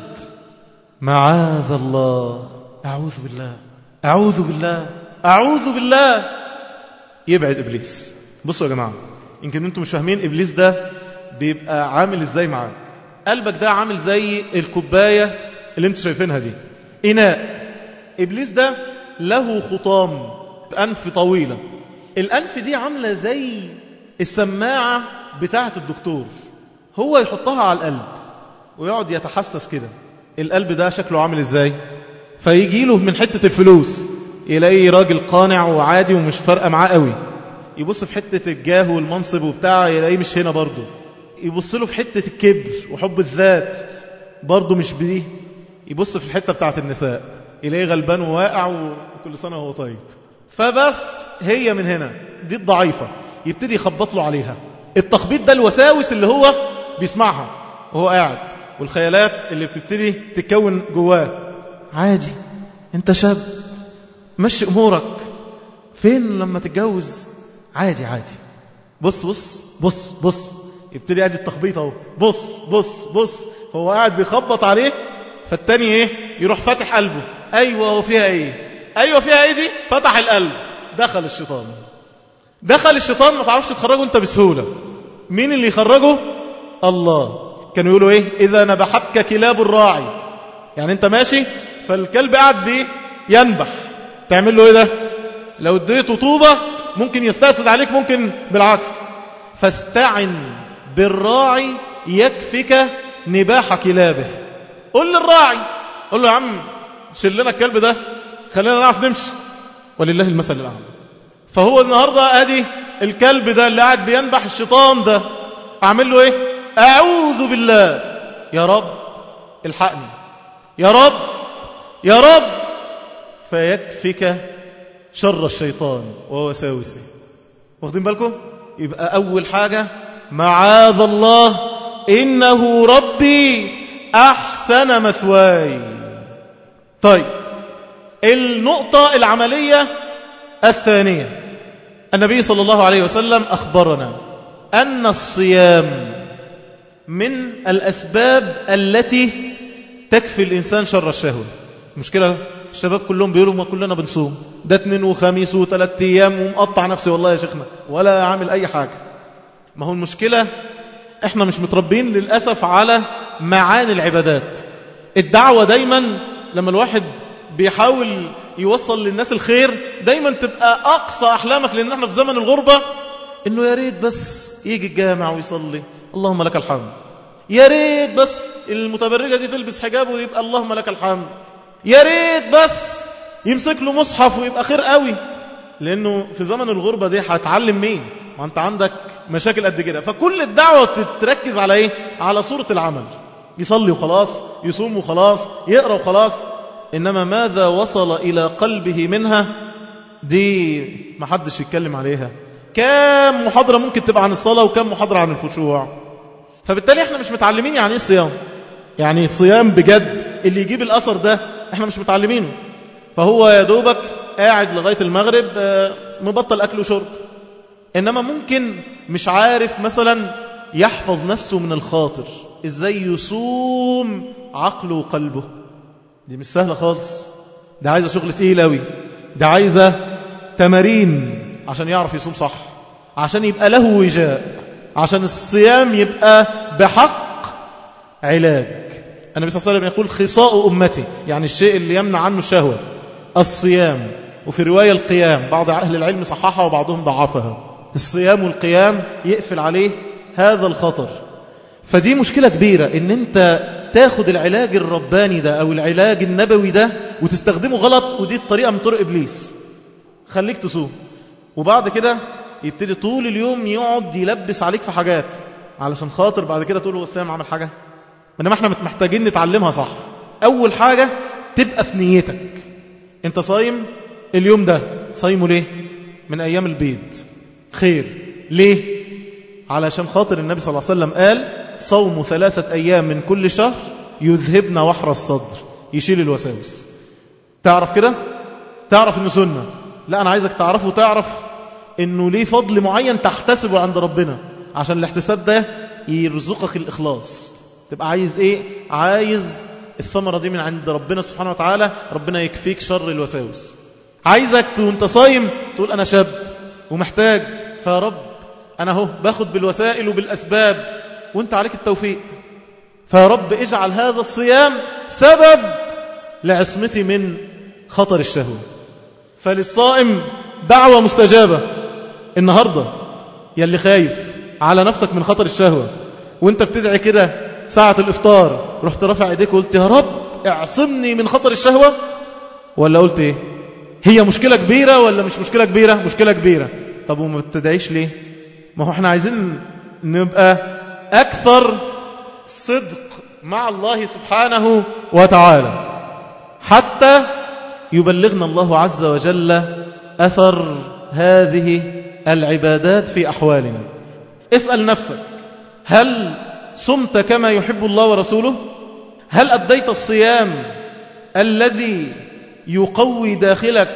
معاذ الله، أعوذ بالله أعوذ بالله أعوذ بالله. يبعد إبليس. بصوا يا جماعة، يمكن أنتم مش فاهمين إبليس ده بيبقى عامل إزاي معاك. قلبك ده عامل زي الكوباية اللي أنتم شايفينها دي، إناء. إبليس ده له خطام، أنف طويلة. الأنف دي عاملة زي السماعة بتاعة الدكتور، هو يحطها على القلب ويقعد يتحسس كده القلب ده شكله عامل إزاي. فيجي له من حتة الفلوس يلاقي راجل قانع وعادي ومش فارقة معاه قوي، يبص في حتة الجاه والمنصب وبتاع يلاقيه مش هنا برضه، يبص له في حتة الكبر وحب الذات برضه مش بديه، يبص في الحتة بتاعة النساء يلاقيه غلبان وواقع وكل سنة وهو طيب. فبس هي من هنا دي الضعيفة، يبتدي يخبط له عليها. التخبيط ده الوساوس اللي هو بيسمعها وهو قاعد، والخيالات اللي بتبتدي تتكون جواه. عادي، انت شاب مشي امورك، فين لما تتجوز؟ عادي عادي، بص بص بص بص، يبتدي قاعد التخبيط اهو، بص بص بص، هو قاعد بيخبط عليه. فالتاني ايه؟ يروح فاتح قلبه، ايوه هو فيها ايه، ايوه فيها ايه دي، فتح القلب، دخل الشيطان. دخل الشيطان ما تعرفش تخرجه انت بسهولة. مين اللي يخرجه؟ الله. كانوا يقولوا ايه؟ اذا نبحتك كلاب الراعي، يعني انت ماشي فالكلب قاعد بيه ينبح، تعمل له ايه ده؟ لو اديته طوبة ممكن يستأسد عليك، ممكن بالعكس. فاستعن بالراعي يكفك نباح كلابه. قل للراعي، قل له يا عم شيل لنا الكلب ده خلينا نعرف نمشي، ولله المثل الأعلى. فهو النهاردة ادي الكلب ده اللي قاعد بينبح الشيطان ده، اعمل له ايه؟ اعوذ بالله، يا رب الحقني، يا رب يا رب، فيكفك شر الشيطان ووساوسه. واخدين بالكم؟ يبقى أول حاجة معاذ الله إنه ربي أحسن مثواي. طيب النقطة العملية الثانية، النبي صلى الله عليه وسلم أخبرنا أن الصيام من الأسباب التي تكفي الإنسان شر الشهوة. مشكلة الشباب كلهم بيقولوا ما كلنا بنصوم، ده اتنين وخميس وثلاث ايام ومقطع نفسي والله يا شيخنا ولا عامل اي حاجة. ما هو المشكلة احنا مش متربين للأسف على معاني العبادات. الدعوة دايما لما الواحد بيحاول يوصل للناس الخير دايما تبقى اقصى احلامك، لان احنا في زمن الغربة، انه يا ريت بس يجي الجامع ويصلي اللهم لك الحمد، يا ريت بس المتبرجة دي تلبس حجاب ويبقى اللهم لك الحمد، يا ريت بس يمسك له مصحف ويبقى خير قوي. لأنه في زمن الغربة دي هتعلم مين؟ ما أنت عندك مشاكل قد كده. فكل الدعوة تتركز على إيه؟ على صورة العمل، يصلي وخلاص، يصوم وخلاص، يقرأ وخلاص. إنما ماذا وصل إلى قلبه منها دي ما حدش يتكلم عليها. كام محاضرة ممكن تبقى عن الصلاة وكام محاضرة عن الخشوع. فبالتالي احنا مش متعلمين يعني ايه الصيام، يعني الصيام بجد اللي يجيب الأثر ده احنا مش متعلمينه. فهو يا دوبك قاعد لغاية المغرب مبطل أكل وشرب، إنما ممكن مش عارف مثلا يحفظ نفسه من الخاطر، إزاي يصوم عقله وقلبه. دي مش سهلة خالص، ده عايزة شغل تقيل قوي، ده عايزة تمارين عشان يعرف يصوم صح، عشان يبقى له وجاء، عشان الصيام يبقى بحق علاج. النبي صلى الله عليه وسلم يقول خصاء أمتي، يعني الشيء اللي يمنع عنه الشهوة الصيام، وفي رواية القيام، بعض أهل العلم صححها وبعضهم ضعفها. الصيام والقيام يقفل عليه هذا الخطر. فدي مشكلة كبيرة إن أنت تاخد العلاج الرباني ده أو العلاج النبوي ده وتستخدمه غلط، ودي الطريقة من طرق إبليس. خليك تصوم وبعد كده يبتدي طول اليوم يقعد يلبس عليك في حاجات علشان خاطر بعد كده تقول له الصيام عمل حاجة. إنما احنا محتاجين نتعلمها صح. أول حاجة تبقى في نيتك، انت صايم اليوم ده، صايمه ليه؟ من أيام البيض، خير ليه؟ علشان خاطر النبي صلى الله عليه وسلم قال صوم ثلاثة أيام من كل شهر يذهبن وحر الصدر، يشيل الوساوس. تعرف كده؟ تعرف انه سنة؟ لا أنا عايزك تعرفه، تعرف انه ليه فضل معين تحتسبه عند ربنا، عشان الاحتساب ده يرزقك الإخلاص. تبقى عايز ايه؟ عايز الثمرة دي من عند ربنا سبحانه وتعالى، ربنا يكفيك شر الوساوس. عايزك وانت صايم تقول أنا شاب ومحتاج، فيا رب أنا هو باخد بالوسائل وبالأسباب وانت عليك التوفيق، فيا رب اجعل هذا الصيام سبب لعصمتي من خطر الشهوة. فللصائم دعوة مستجابة. النهاردة يلي خايف على نفسك من خطر الشهوة وانت بتدعي كده ساعة الإفطار، رحت رافع ايديك وقلت يا رب اعصمني من خطر الشهوة، ولا قلت ايه؟ هي مشكلة كبيرة ولا مش مشكلة كبيرة؟ مشكلة كبيرة. طب وما بتدعيش ليه؟ ما هو احنا عايزين نبقى أكثر صدق مع الله سبحانه وتعالى حتى يبلغنا الله عز وجل أثر هذه العبادات في أحوالنا. اسأل نفسك، هل صمت كما يحب الله ورسوله؟ هل أديت الصيام الذي يقوي داخلك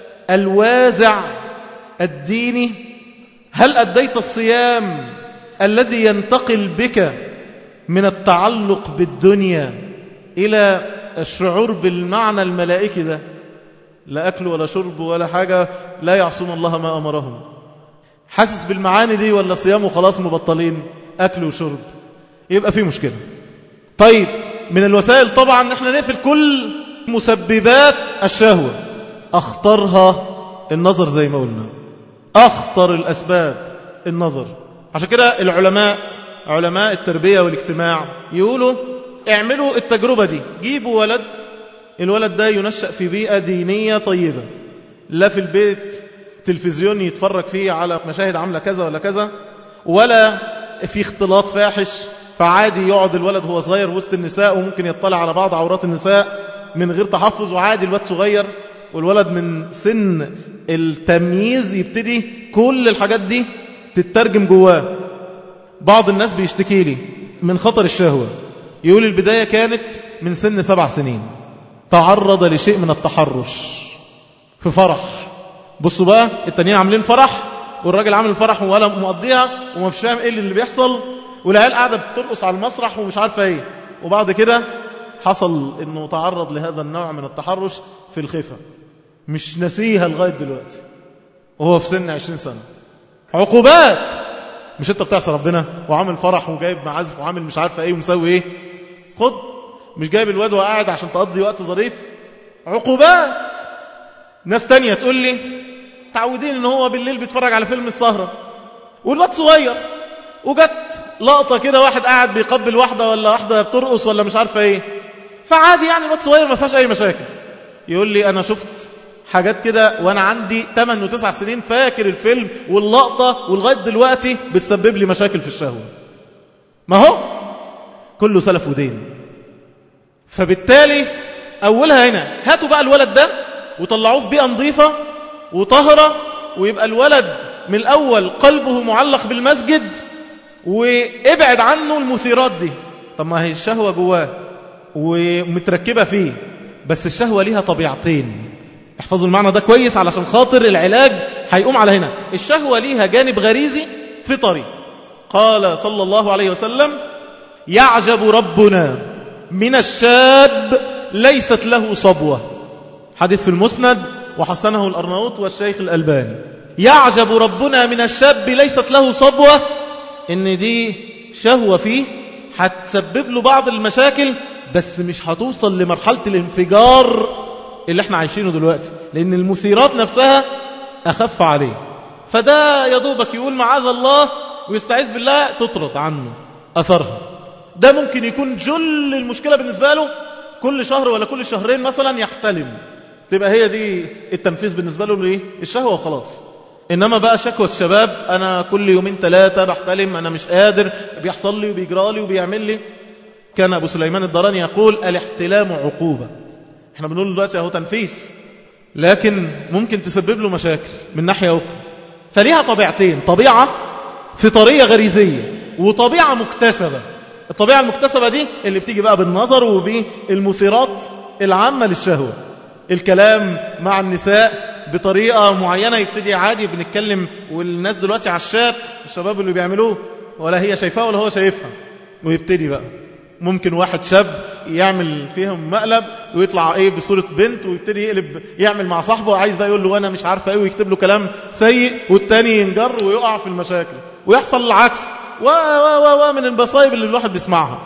الوازع الديني؟ هل أديت الصيام الذي ينتقل بك من التعلق بالدنيا إلى الشعور بالمعنى الملائكي ده؟ لا أكل ولا شرب ولا حاجة، لا يعصون الله ما أمرهم. حاسس بالمعاني دي ولا صيام وخلاص مبطلين أكل وشرب؟ يبقى في مشكلة. طيب من الوسائل طبعا ان احنا نقفل كل مسببات الشهوة، اخطرها النظر زي ما قلنا، اخطر الاسباب النظر. عشان كده العلماء علماء التربية والاجتماع يقولوا اعملوا التجربة دي، جيبوا ولد، الولد ده ينشأ في بيئة دينية طيبة، لا في البيت تلفزيون يتفرج فيه على مشاهد عاملة كذا ولا كذا، ولا في اختلاط فاحش، فعادي يقعد الولد هو صغير وسط النساء وممكن يطلع على بعض عورات النساء من غير تحفظ، وعادي الولد صغير، والولد من سن التمييز يبتدي كل الحاجات دي تترجم جواه. بعض الناس بيشتكي لي من خطر الشهوة، يقول البداية كانت من سن سبع سنين، تعرض لشيء من التحرش في فرح. بصوا بقى التانيين عاملين فرح والراجل عامل الفرح ولا مقضيها وما فيش فاهم ايه اللي بيحصل، والعيال قاعدة بترقص على المسرح ومش عارفة ايه، وبعد كده حصل انه تعرض لهذا النوع من التحرش في الخفة، مش نسيها لغاية دلوقتي وهو في سن عشرين سنة. عقوبات. مش انت بتعصي ربنا وعامل فرح وجايب معازف وعامل مش عارفة ايه ومسوي ايه، خد مش جايب الواد وقاعد عشان تقضي وقت ظريف، عقوبات. ناس تانية تقول لي تعودين ان هو بالليل بيتفرج على فيلم السهرة والواد صغير، وجت لقطة كده واحد قاعد بيقبل واحدة ولا واحدة بترقص ولا مش عارفة ايه، فعادي يعني الواد صغير ما فيهاش اي مشاكل. يقول لي انا شفت حاجات كده وانا عندي ثمانية وتسع سنين، فاكر الفيلم واللقطة ولغاية دلوقتي بتسبب لي مشاكل في الشهوة. ما هو كله سلف ودين. فبالتالي اولها هنا هاتوا بقى الولد ده وطلعوه في بيئة نظيفة وطهرة، ويبقى الولد من الأول قلبه معلق بالمسجد، وابعد عنه المثيرات دي. طب ما هي الشهوة جواه ومتركبة فيه، بس الشهوة ليها طبيعتين. احفظوا المعنى ده كويس علشان خاطر العلاج هيقوم على هنا. الشهوة ليها جانب غريزي فطري. قال صلى الله عليه وسلم يعجب ربنا من الشاب ليست له صبوة، حديث في المسند وحسنه الأرناؤوط والشيخ الألباني. يعجب ربنا من الشاب ليست له صبوة، إن دي شهوة فيه هتسبب له بعض المشاكل، بس مش هتوصل لمرحلة الانفجار اللي احنا عايشينه دلوقتي، لأن المثيرات نفسها أخف عليه. فده يدوبك يقول معاذ الله ويستعيذ بالله تطرد عنه أثرها. ده ممكن يكون جل المشكلة بالنسبة له، كل شهر ولا كل شهرين مثلا يحتلم، تبقى هي دي التنفيذ بالنسبة له ليه الشهوة وخلاص. إنما بقى شكوى الشباب أنا كل يومين ثلاثة بحتلم، أنا مش قادر، بيحصل لي وبيجرى لي وبيعمل لي. كان أبو سليمان الدراني يقول الاحتلام عقوبة. احنا بنقول دلوقتي اهو تنفيذ، لكن ممكن تسبب له مشاكل من ناحية أخرى. فليها طبيعتين، طبيعة فطرية غريزية وطبيعة مكتسبة. الطبيعة المكتسبة دي اللي بتيجي بقى بالنظر وبالمثيرات العامة للشهوة، الكلام مع النساء بطريقة معينة، يبتدي عادي بنتكلم والناس دلوقتي على الشات الشباب اللي بيعملوه ولا هي شايفاه ولا هو شايفها، ويبتدي بقى ممكن واحد شاب يعمل فيهم مقلب ويطلع ايه بصورة بنت، ويبتدي يقلب يعمل مع صاحبه وعايز بقى يقول له وانا مش عارفه ايه، ويكتب له كلام سيء، والتاني ينجر ويقع في المشاكل، ويحصل العكس و و و من المصايب اللي الواحد بيسمعها.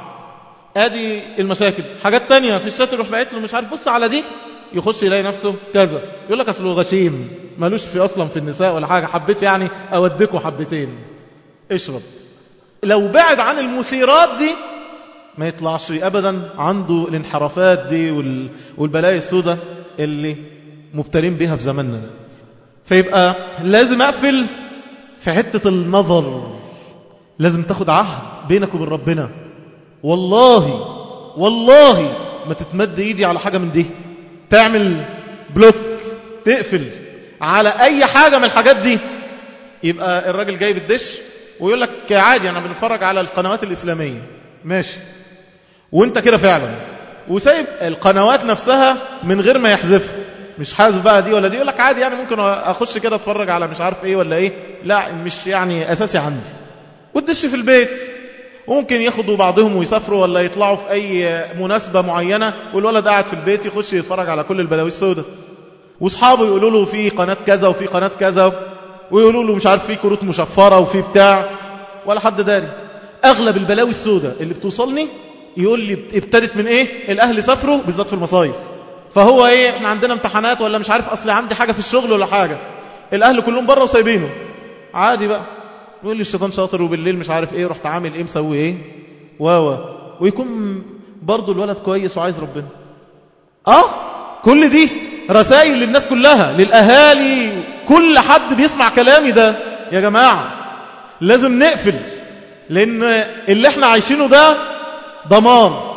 ادي المشاكل. حاجات تانية في الشات يروح باعت له مش عارف بص على دي، يخش يلاقي نفسه كذا، يقول لك اصله غشيم مالوش في اصلا في النساء ولا حاجه، حبيت يعني اودكوا حبتين اشرب. لو بعد عن المثيرات دي ما يطلعش ابدا عنده الانحرافات دي والبلايا السوداء اللي مبتلين بها في زماننا ده. فيبقى لازم اقفل في حته النظر، لازم تاخد عهد بينك وبين ربنا، والله والله ما تتمد ايدي على حاجه من دي، تعمل بلوك، تقفل على اي حاجه من الحاجات دي. يبقى الراجل جايب الدش ويقول لك عادي انا بنتفرج على القنوات الاسلاميه، ماشي، وانت كده فعلا، وسايب القنوات نفسها من غير ما يحذفها، مش حازف بقى دي ولا دي، يقول لك عادي يعني ممكن اخش كده اتفرج على مش عارف ايه ولا ايه، لا مش يعني اساسي عندي. والدش في البيت، وممكن ياخدوا بعضهم ويسافروا ولا يطلعوا في اي مناسبه معينه، والولد قاعد في البيت يخش يتفرج على كل البلاوي السوداء، واصحابه يقولوا له في قناه كذا وفي قناه كذا، ويقولوا له مش عارف في كروت مشفره وفي بتاع، ولا حد داري. أغلب البلاوي السوداء اللي بتوصلني يقول لي ابتدت من إيه؟ الأهل سافروا بالذات في المصايف، فهو إيه؟ إحنا عندنا امتحانات ولا مش عارف، أصلي عندي حاجة في الشغل ولا حاجة، الأهل كلهم بره وسايبينه عادي بقى. يقول لي الشيطان شاطر وبالليل مش عارف إيه، رحت عامل إيه مسوي إيه واوا، ويكون برضو الولد كويس وعايز ربنا. آه كل دي رسائل للناس كلها، للأهالي، كل حد بيسمع كلامي ده. يا جماعة لازم نقفل، لأن اللي احنا عايشينه ده دمار.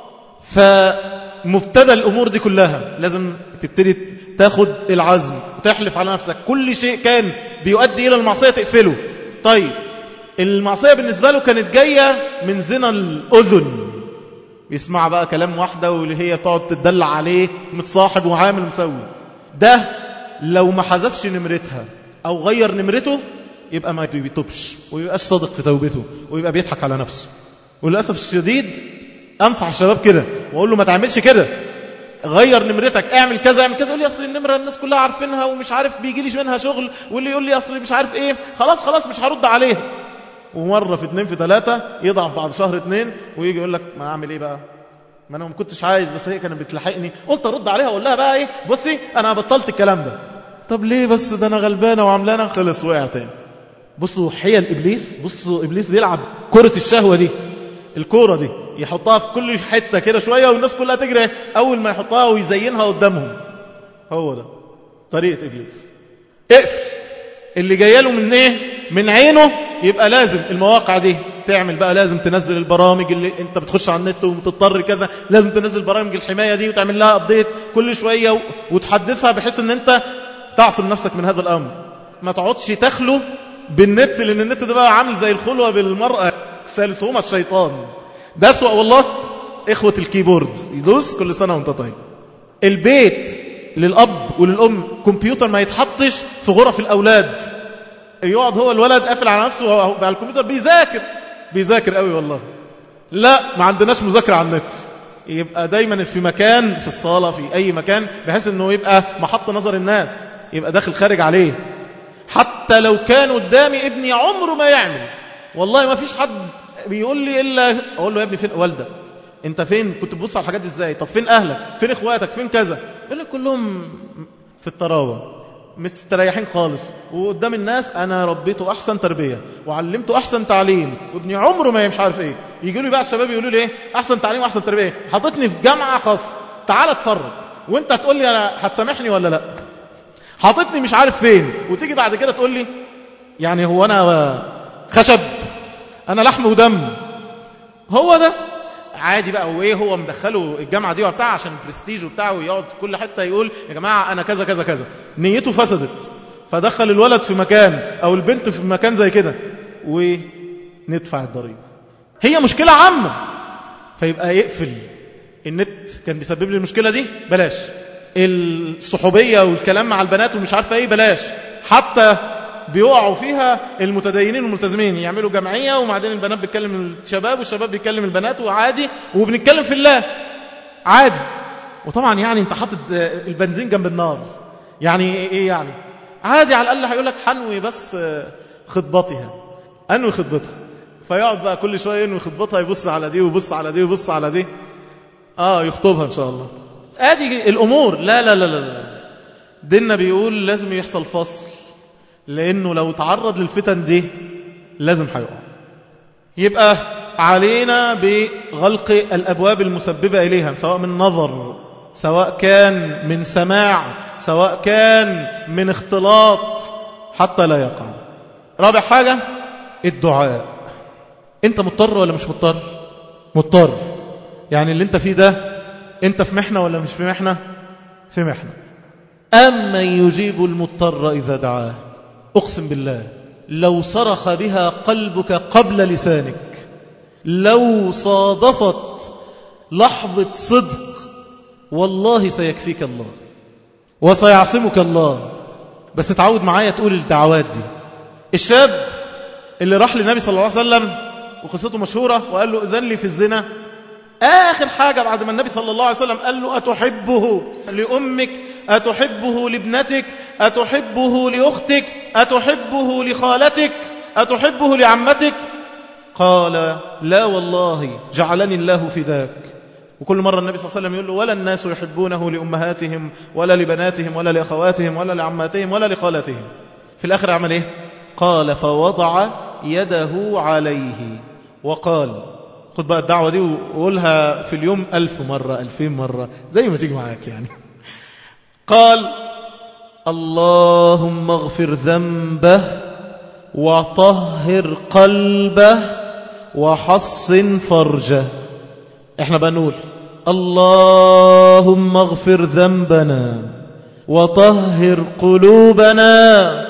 فمبتدى الأمور دي كلها لازم تبتدي تاخد العزم وتحلف على نفسك كل شيء كان بيؤدي إلى المعصية تقفله. طيب المعصية بالنسبة له كانت جاية من زنا الأذن، يسمع بقى كلام واحدة واللي هي تقعد تدلع عليه متصاحب وعامل مسوي، ده لو ما حذفش نمرتها أو غير نمرته يبقى ما بيتوبش ويبقاش صادق في توبته ويبقى بيضحك على نفسه. وللأسف الشديد أنصح الشباب كده وأقول له ما تعملش كده، غير نمرتك، اعمل كذا اعمل كذا. يقول لي أصل النمرة الناس كلها عارفينها ومش عارف بيجي ليش منها شغل، واللي يقول لي أصل مش عارف إيه، خلاص خلاص مش هرد عليها. ومرة في اتنين في ثلاثة يضعف بعد شهر اتنين ويجي يقول لك ما أعمل إيه بقى، ما أنا ما كنتش عايز بس هي كانت بتلحقني، قلت أرد عليها وأقول لها بقى إيه بصي أنا بطلت الكلام ده. طب ليه بس، ده أنا غلبانة وعملانة، خلص وقع تاني. بصوا حيل إبليس، بصوا إبليس بيلعب كرة الشهوة دي، الكورة دي يحطها في كل حتة كده شوية والناس كلها تجري أول ما يحطها ويزينها قدامهم. هو ده طريقة إبليس. اقفل اللي جايله من ايه، من عينه. يبقى لازم المواقع دي تعمل بقى، لازم تنزل البرامج اللي انت بتخش على النت وتضطر كذا، لازم تنزل برامج الحماية دي وتعمل لها ابديت كل شوية وتحدثها بحيث ان انت تعصم نفسك من هذا الامر. ما تقعدش تخلو بالنت، لان النت ده بقى عامل زي الخلوة بالمرأة ثالثهما الشيطان، ده أسوأ والله. إخوة الكيبورد يدوس كل سنة وانت طيب. البيت للأب وللأم كمبيوتر ما يتحطش في غرف الأولاد، يقعد هو الولد قافل على نفسه على الكمبيوتر بيذاكر بيذاكر قوي والله. لا ما عندناش مذاكرة على النت، يبقى دايما في مكان، في الصالة، في أي مكان، بحيث أنه يبقى محط نظر الناس، يبقى داخل خارج عليه. حتى لو كان قدامي ابني عمره ما يعمل، والله ما فيش حد بيقول لي إلا أقول له يا ابني فين والدك، انت فين كنت بتبص على الحاجات دي ازاي، طب فين أهلك، فين إخواتك، فين كذا، يقول لي كلهم في الطراوة مستريحين خالص، وقدام الناس أنا ربيته أحسن تربية وعلمته أحسن تعليم، وابني عمره ما مش عارف إيه. يجوا لي بقى الشباب يقولوا لي إيه أحسن تعليم وأحسن تربية، حاطتني في جامعة خاصة، تعال اتفرج وانت هتقول لي أنا هتسامحني ولا لا، حاطتني مش عارف فين، وتيجي بعد كده تقول لي يعني هو أنا خشب، أنا لحم ودم. هو ده عادي بقى، وايه هو مدخله الجامعة دي وبتاع عشان برستيج وبتاع، ويقعد في كل حتة يقول يا جماعة أنا كذا كذا كذا. نيته فسدت، فدخل الولد في مكان أو البنت في مكان زي كده وندفع الضريبة. هي مشكلة عامة، فيبقى يقفل. النت كان بيسبب لي المشكلة دي، بلاش. الصحوبية والكلام مع البنات ومش عارفة ايه، بلاش. حتى بيقعوا فيها المتدينين والملتزمين، يعملوا جمعية وبعدين البنات بيتكلم الشباب والشباب بيتكلم البنات، وعادي وبنتكلم في الله عادي. وطبعا يعني انت حاطط البنزين جنب النار، يعني ايه يعني عادي. على الأقل هيقول لك حنوي بس خطبتها، أنوي خطبتها، فيقعد بقى كل شوية ينوي خطبتها، يبص على دي ويبص على دي ويبص على دي، اه يخطبها ان شاء الله. ادي الامور. لا لا لا لا ديننا بيقول لازم يحصل فصل، لأنه لو تعرض للفتن دي لازم هيقع. يبقى علينا بغلق الأبواب المسببة إليها، سواء من نظر، سواء كان من سماع، سواء كان من اختلاط، حتى لا يقع. رابع حاجة الدعاء. انت مضطر ولا مش مضطر؟ مضطر. يعني اللي انت فيه ده انت في محنة ولا مش في محنة؟ في محنة. أما يجيب المضطر إذا دعاه، أقسم بالله لو صرخ بها قلبك قبل لسانك، لو صادفت لحظة صدق، والله سيكفيك الله وسيعصمك الله. بس تعود معايا تقول الدعوات دي. الشاب اللي راح للنبي صلى الله عليه وسلم وقصته مشهورة وقال له إذن لي في الزنا، آخر حاجة بعد ما النبي صلى الله عليه وسلم قال له أتحبه لأمك، أتحبه لابنتك، أتحبه لأختك، أتحبه لخالتك، أتحبه لعمتك، قال لا والله جعلني الله فداك. وكل مرة النبي صلى الله عليه وسلم يقول له ولا الناس يحبونه لأمهاتهم ولا لبناتهم ولا لأخواتهم ولا لعماتهم ولا لخالاتهم. في الآخر عمل إيه؟ قال فوضع يده عليه وقال، خد بقى الدعوة دي وقولها في اليوم ألف مرة ألفين مرة زي ما تيجي معاك يعني. قال اللهم اغفر ذنبه وطهر قلبه وحصن فرجه. احنا بقى نقول اللهم اغفر ذنبنا وطهر قلوبنا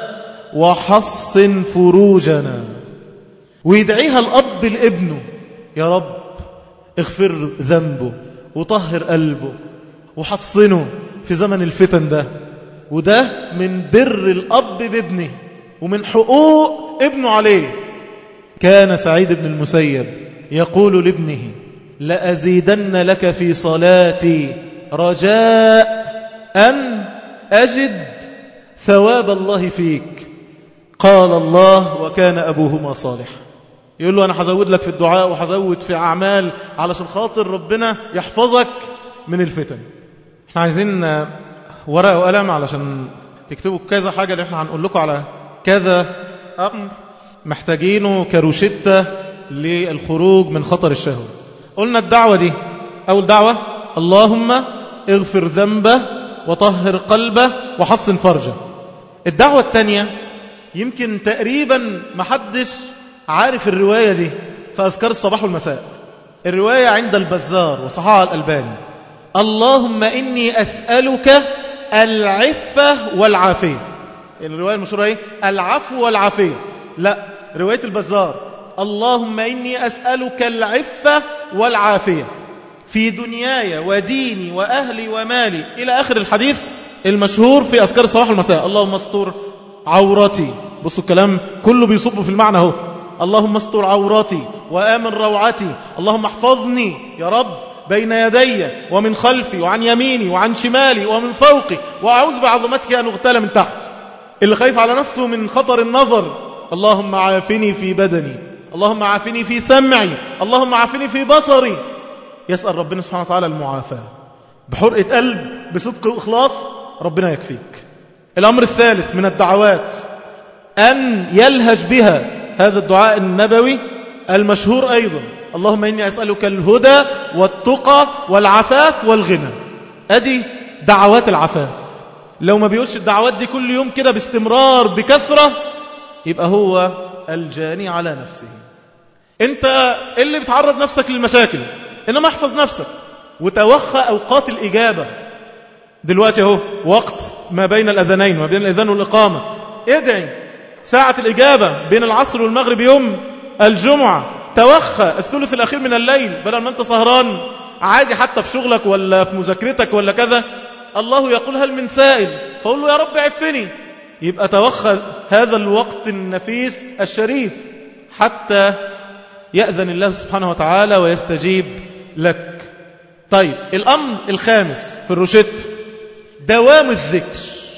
وحصن فروجنا. ويدعيها الأب لابنه، يا رب اغفر ذنبه وطهر قلبه وحصنه في زمن الفتن ده. وده من بر الأب بابنه ومن حقوق ابنه عليه. كان سعيد بن المسيب يقول لابنه لأزيدن لك في صلاتي رجاء أن أجد ثواب الله فيك. قال الله وكان أبوهما صالح. يقول له أنا هزود لك في الدعاء وهزود في أعمال علشان خاطر ربنا يحفظك من الفتن. احنا عايزين ورقة وقلم علشان تكتبوا كذا حاجة اللي احنا هنقول لكم على كذا أمر محتاجينه كروشتة للخروج من خطر الشهوة. قلنا الدعوة دي أول دعوة اللهم اغفر ذنبه وطهر قلبه وحصن فرجه. الدعوة الثانية يمكن تقريبا محدش عارف الرواية دي في أذكار الصباح والمساء. الرواية عند البزار وصححها الألباني. اللهم إني أسألك العفة والعافية. الرواية المشهورة ايه؟ العفو والعافية. لا، رواية البزار اللهم إني أسألك العفة والعافية في دنياي وديني وأهلي ومالي إلى آخر الحديث المشهور في أذكار الصباح والمساء. اللهم استر عورتي، بصوا الكلام كله بيصب في المعنى اهو. اللهم استر عورتي وآمن روعتي. اللهم احفظني يا رب بين يدي ومن خلفي وعن يميني وعن شمالي ومن فوقي، وأعوذ بعظمتك أن أغتال من تحت. اللي خايف على نفسه من خطر النظر اللهم عافني في بدني، اللهم عافني في سمعي، اللهم عافني في بصري. يسأل ربنا سبحانه وتعالى المعافاة بحرقة قلب بصدق وإخلاص، ربنا يكفيك. الأمر الثالث من الدعوات أن يلهج بها هذا الدعاء النبوي المشهور أيضا. اللهم إني أسألك الهدى والتقى والعفاف والغنى. أدي دعوات العفاف. لو ما بيقولش الدعوات دي كل يوم كده باستمرار بكثرة يبقى هو الجاني على نفسه. انت اللي بتعرض نفسك للمشاكل، انما احفظ نفسك وتوخى أوقات الإجابة. دلوقتي اهو وقت ما بين الأذانين، ما بين الأذان والإقامة، ادعي ساعة الإجابة بين العصر والمغرب يوم الجمعة. توخى الثلث الأخير من الليل بدل ما انت سهران عادي حتى في شغلك ولا في مذاكرتك ولا كذا. الله يقول هل من سائل، فقول له يا رب عفني. يبقى توخى هذا الوقت النفيس الشريف حتى يأذن الله سبحانه وتعالى ويستجيب لك. طيب الأمر الخامس في الروشت دوام الذكر.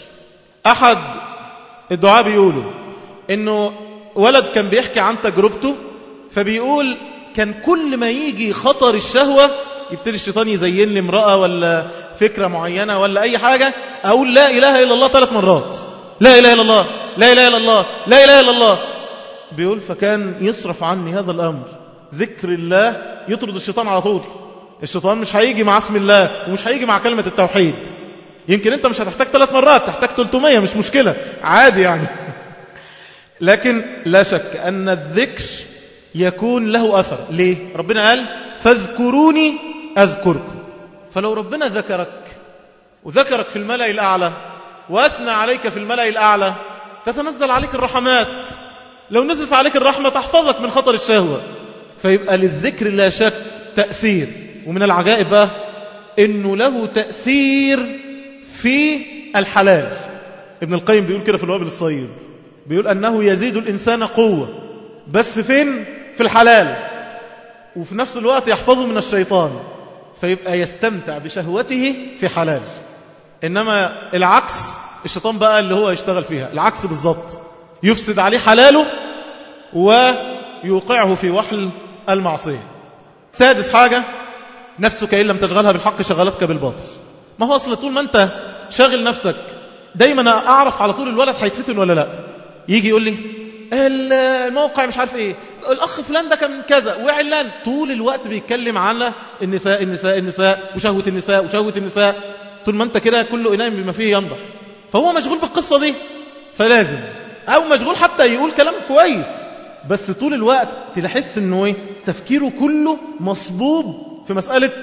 أحد الدعاء بيقولوا إنه ولد كان بيحكي عن تجربته، فبيقول كان كل ما يجي خطر الشهوة يبتدي الشيطان يزين لي امرأة ولا فكرة معينة ولا أي حاجة، أقول لا إله إلا الله ثلاث مرات، لا إله إلا الله، لا إله إلا الله، لا إله إلا الله. بيقول فكان يصرف عني هذا الأمر. ذكر الله يطرد الشيطان على طول. الشيطان مش هيجي مع اسم الله ومش هيجي مع كلمة التوحيد. يمكن أنت مش هتحتاج ثلاث مرات، تحتاج ثلاثمية، مش مشكلة، عادي يعني. لكن لا شك أن الذكر يكون له أثر. ليه؟ ربنا قال فاذكروني أذكركم. فلو ربنا ذكرك وذكرك في الملأ الأعلى وأثنى عليك في الملأ الأعلى تتنزل عليك الرحمات. لو نزلت عليك الرحمة تحفظك من خطر الشهوة. فيبقى للذكر لا شك تأثير. ومن العجائب بقى إنه له تأثير في الحلال. ابن القيم بيقول كده في الوابل الصيب، بيقول أنه يزيد الإنسان قوة، بس فين؟ في الحلال. وفي نفس الوقت يحفظه من الشيطان، فيبقى يستمتع بشهوته في حلال. إنما العكس الشيطان بقى اللي هو يشتغل فيها العكس بالضبط، يفسد عليه حلاله يوقعه في وحل المعصية. سادس حاجة، نفسك إن لم تشغلها بالحق شغلتك بالباطل. ما هو أصلا طول ما أنت شاغل نفسك دايما أعرف على طول الولد هيتفتن ولا لا. يجي يقول لي الموقع مش عارف ايه، الأخ فلان ده كان كذا وعلان، طول الوقت بيتكلم على النساء النساء النساء وشهوة النساء وشهوة النساء. طول ما أنت كده كله إناء بما فيه ينضح. فهو مشغول بالقصة دي، فلازم أو مشغول حتى يقول كلام كويس بس طول الوقت تحس إنه ايه، تفكيره كله مصبوب في مسألة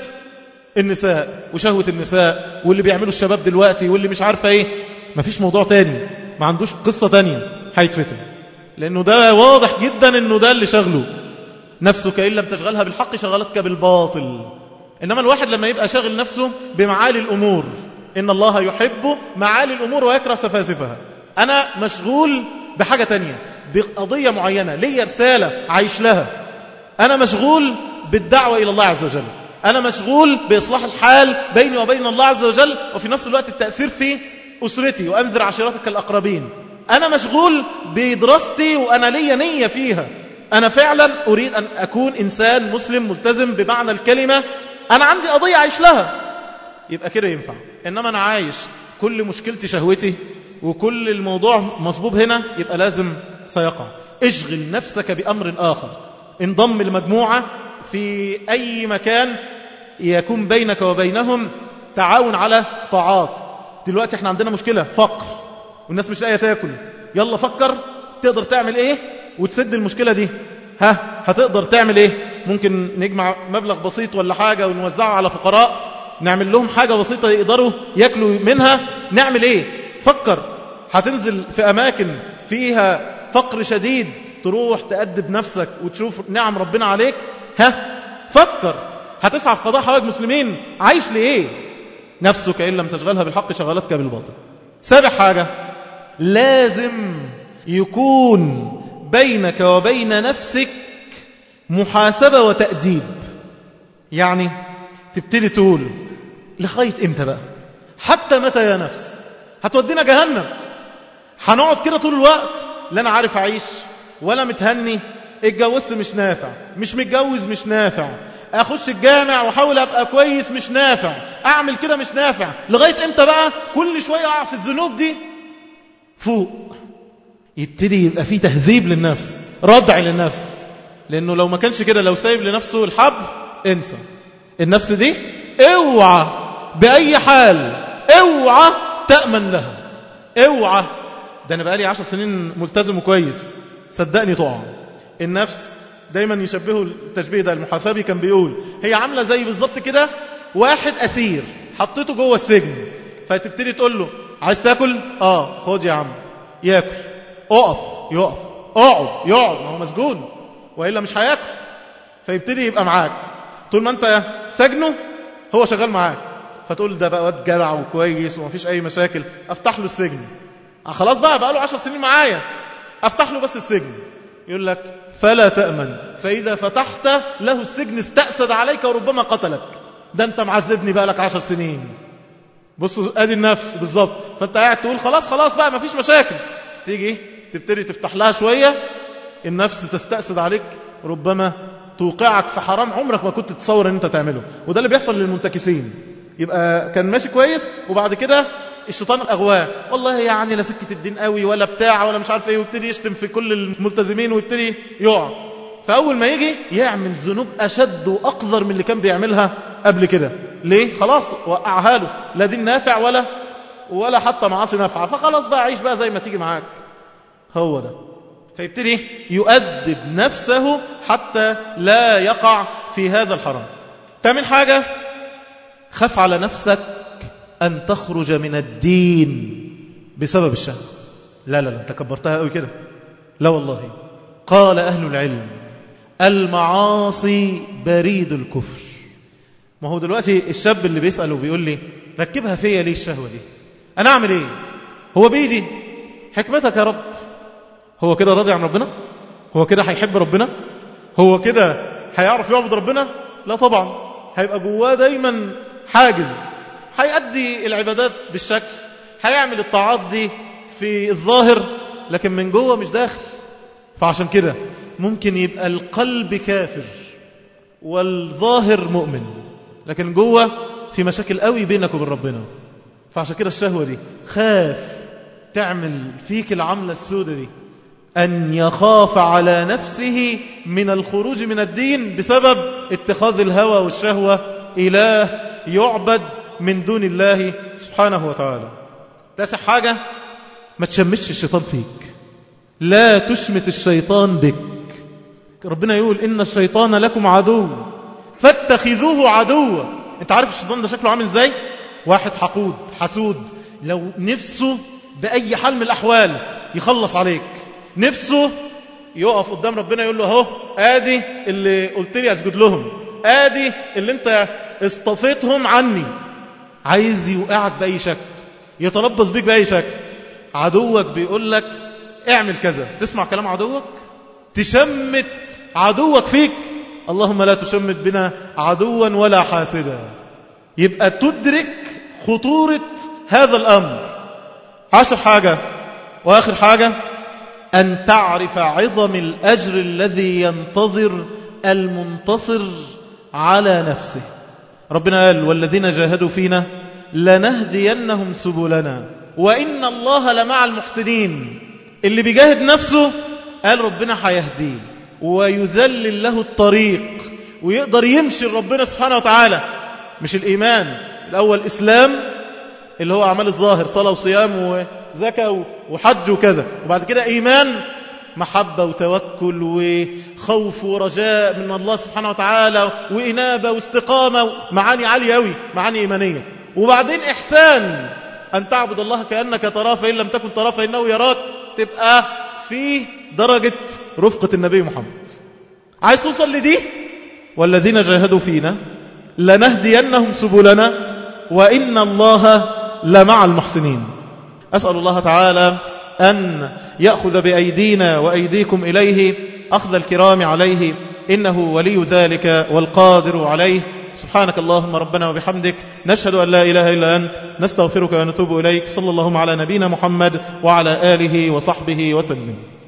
النساء وشهوة النساء واللي بيعملوا الشباب دلوقتي واللي مش عارفة ايه. مفيش موضوع تاني، ما عندوش قصة تانية هيتفتن، لأنه ده واضح جدا إنه ده اللي شغله. نفسك إن لم تشغلها بالحق شغلتك بالباطل. إنما الواحد لما يبقى شاغل نفسه بمعالي الأمور، إن الله يحب معالي الأمور ويكره سفاسفها. أنا مشغول بحاجة تانية، بقضية معينة، لي رسالة عايش لها. أنا مشغول بالدعوة إلى الله عز وجل، أنا مشغول بإصلاح الحال بيني وبين الله عز وجل، وفي نفس الوقت التأثير في أسرتي وأنذر عشيرتك الأقربين. أنا مشغول بدراستي وأنا لي نية فيها، أنا فعلا أريد أن أكون إنسان مسلم ملتزم بمعنى الكلمة، أنا عندي قضية عايش لها، يبقى كده ينفع. إنما أنا عايش كل مشكلتي شهوتي وكل الموضوع مصبوب هنا، يبقى لازم سيقع. اشغل نفسك بأمر آخر، انضم لمجموعة في أي مكان يكون بينك وبينهم تعاون على طاعات. دلوقتي احنا عندنا مشكلة فقر والناس مش لاقيه تاكل، يلا فكر تقدر تعمل ايه وتسد المشكلة دي. ها هتقدر تعمل ايه؟ ممكن نجمع مبلغ بسيط ولا حاجة ونوزعه على فقراء، نعمل لهم حاجة بسيطة يقدروا يأكلوا منها. نعمل ايه؟ فكر. هتنزل في أماكن فيها فقر شديد، تروح تأدب نفسك وتشوف نعم ربنا عليك. ها فكر. هتسعى في قضاء حوائج مسلمين، عايش لإيه؟ نفسك إن لم تشغلها بالحق شغلتك بالباطل. سابع حاجة، لازم يكون بينك وبين نفسك محاسبة وتأديب. يعني تبتدي تقول لغاية امتى بقى؟ حتى متى يا نفس؟ هتودينا جهنم. هنقعد كده طول الوقت، لا انا عارف اعيش ولا متهني، اتجوزت مش نافع، مش متجوز مش نافع، اخش الجامع واحاول ابقى كويس مش نافع، اعمل كده مش نافع. لغاية امتى بقى؟ كل شوية اقع في الذنوب دي. فوق، يبتدي يبقى فيه تهذيب للنفس، ردع للنفس. لانه لو ما كانش كده، لو سايب لنفسه الحبل، انسى النفس دي، اوعى باي حال، اوعى تأمن لها، اوعى. ده انا بقالي عشر سنين ملتزم وكويس، صدقني تقع. النفس دايما يشبهه التشبيه ده، المحاسبي كان بيقول هي عاملة زي بالظبط كده واحد أسير حطيته جوه السجن، فتبتدي تقول له عايز تاكل؟ اه خد يا عم. ياكل. اقف يقف، اقعد يقعد، ما هو مسجون وإلا مش هياكل. فيبتدي يبقى معاك طول ما انت سجنه، هو شغال معاك. فتقول ده بقى واد جدع وكويس ومفيش اي مشاكل، افتح له السجن. خلاص بقى بقى له عشر سنين معايا، افتح له بس السجن. يقول لك فلا تأمن، فإذا فتحت له السجن استأسد عليك وربما قتلك. ده انت معذبني بقى لك عشر سنين. بصوا ادي النفس بالظبط. فانت قاعد تقول خلاص خلاص بقى مفيش مشاكل، تيجي تبتدي تفتح لها شوية، النفس تستأسد عليك، ربما توقعك في حرام عمرك ما كنت تتصور ان انت تعمله. وده اللي بيحصل للمنتكسين. يبقى كان ماشي كويس وبعد كده الشيطان اغواه، والله يعني لا سكة الدين قوي ولا بتاع ولا مش عارف ايه، ويبتدي يشتم في كل الملتزمين ويبتدي يقع. فاول ما يجي يعمل ذنوب اشد واقذر من اللي كان بيعملها قبل كده. ليه؟ خلاص وقعها له، لا دين نافع ولا ولا حتى معاصي نافعه، فخلاص بقى عيش بقى زي ما تيجي معاك. هو ده. فيبتدي يؤدب نفسه حتى لا يقع في هذا الحرام. تامن حاجة، خف على نفسك أن تخرج من الدين بسبب الشهوة. لا لا لا انت كبرتها قوي كده، لا والله. قال أهل العلم المعاصي بريد الكفر. ما هو دلوقتي الشاب اللي بيسأل وبيقول لي ركبها فيا ليه الشهوة دي، أنا أعمل إيه؟ هو بيجي حكمتك يا رب. هو كده راضي عن ربنا؟ هو كده هيحب ربنا؟ هو كده هيعرف يعبد ربنا؟ لا طبعا. هيبقى جواه دايما حاجز، هيأدي العبادات بالشكل، هيعمل الطاعات دي في الظاهر، لكن من جوه مش داخل. فعشان كده ممكن يبقى القلب كافر والظاهر مؤمن، لكن جوه في مشاكل قوي بينك وبين ربنا. فعشان كده الشهوة دي خاف تعمل فيك العملة السودة دي، أن يخاف على نفسه من الخروج من الدين بسبب اتخاذ الهوى والشهوة إله يعبد من دون الله سبحانه وتعالى. تاسع حاجة، ما تشمتش الشيطان فيك، لا تشمت الشيطان بك. ربنا يقول إن الشيطان لكم عدو فاتخذوه عدوا. انت عارف الشيطان ده شكله عامل ازاي؟ واحد حقود حسود، لو نفسه بأي حال من الأحوال يخلص عليك، نفسه يقف قدام ربنا يقول له اهو ادي اللي قلت لي اسجد لهم، ادي اللي انت اصطفيتهم عني. عايز يوقعك بأي شكل، يتربص بيك بأي شكل. عدوك بيقول لك اعمل كذا، تسمع كلام عدوك؟ تشمت عدوك فيك؟ اللهم لا تشمت بنا عدوا ولا حاسدا. يبقى تدرك خطورة هذا الأمر. عشر حاجة وآخر حاجة، أن تعرف عظم الأجر الذي ينتظر المنتصر على نفسه. ربنا قال والذين جاهدوا فينا لنهدينهم سبلنا وإن الله لمع المحسنين. اللي بيجاهد نفسه قال ربنا هيهديه ويذلل له الطريق ويقدر يمشي لربنا سبحانه وتعالى. مش الإيمان الأول إسلام اللي هو أعمال الظاهر، صلاة وصيام وزكاة وحج وكذا، وبعد كده إيمان محبة وتوكل وخوف ورجاء من الله سبحانه وتعالى وإنابة واستقامة، معاني عالية أوي، معاني إيمانية. وبعدين إحسان، أن تعبد الله كأنك تراه فإن لم تكن تراه فإنه يراك، تبقى في درجة رفقة النبي محمد. عايز توصل لدي؟ والذين جاهدوا فينا لنهدينهم سبلنا وإن الله لمع المحسنين. أسأل الله تعالى أن يأخذ بأيدينا وأيديكم إليه أخذ الكرام عليه، إنه ولي ذلك والقادر عليه. سبحانك اللهم ربنا وبحمدك، نشهد أن لا إله إلا أنت، نستغفرك ونتوب إليك. صلى الله على نبينا محمد وعلى آله وصحبه وسلم.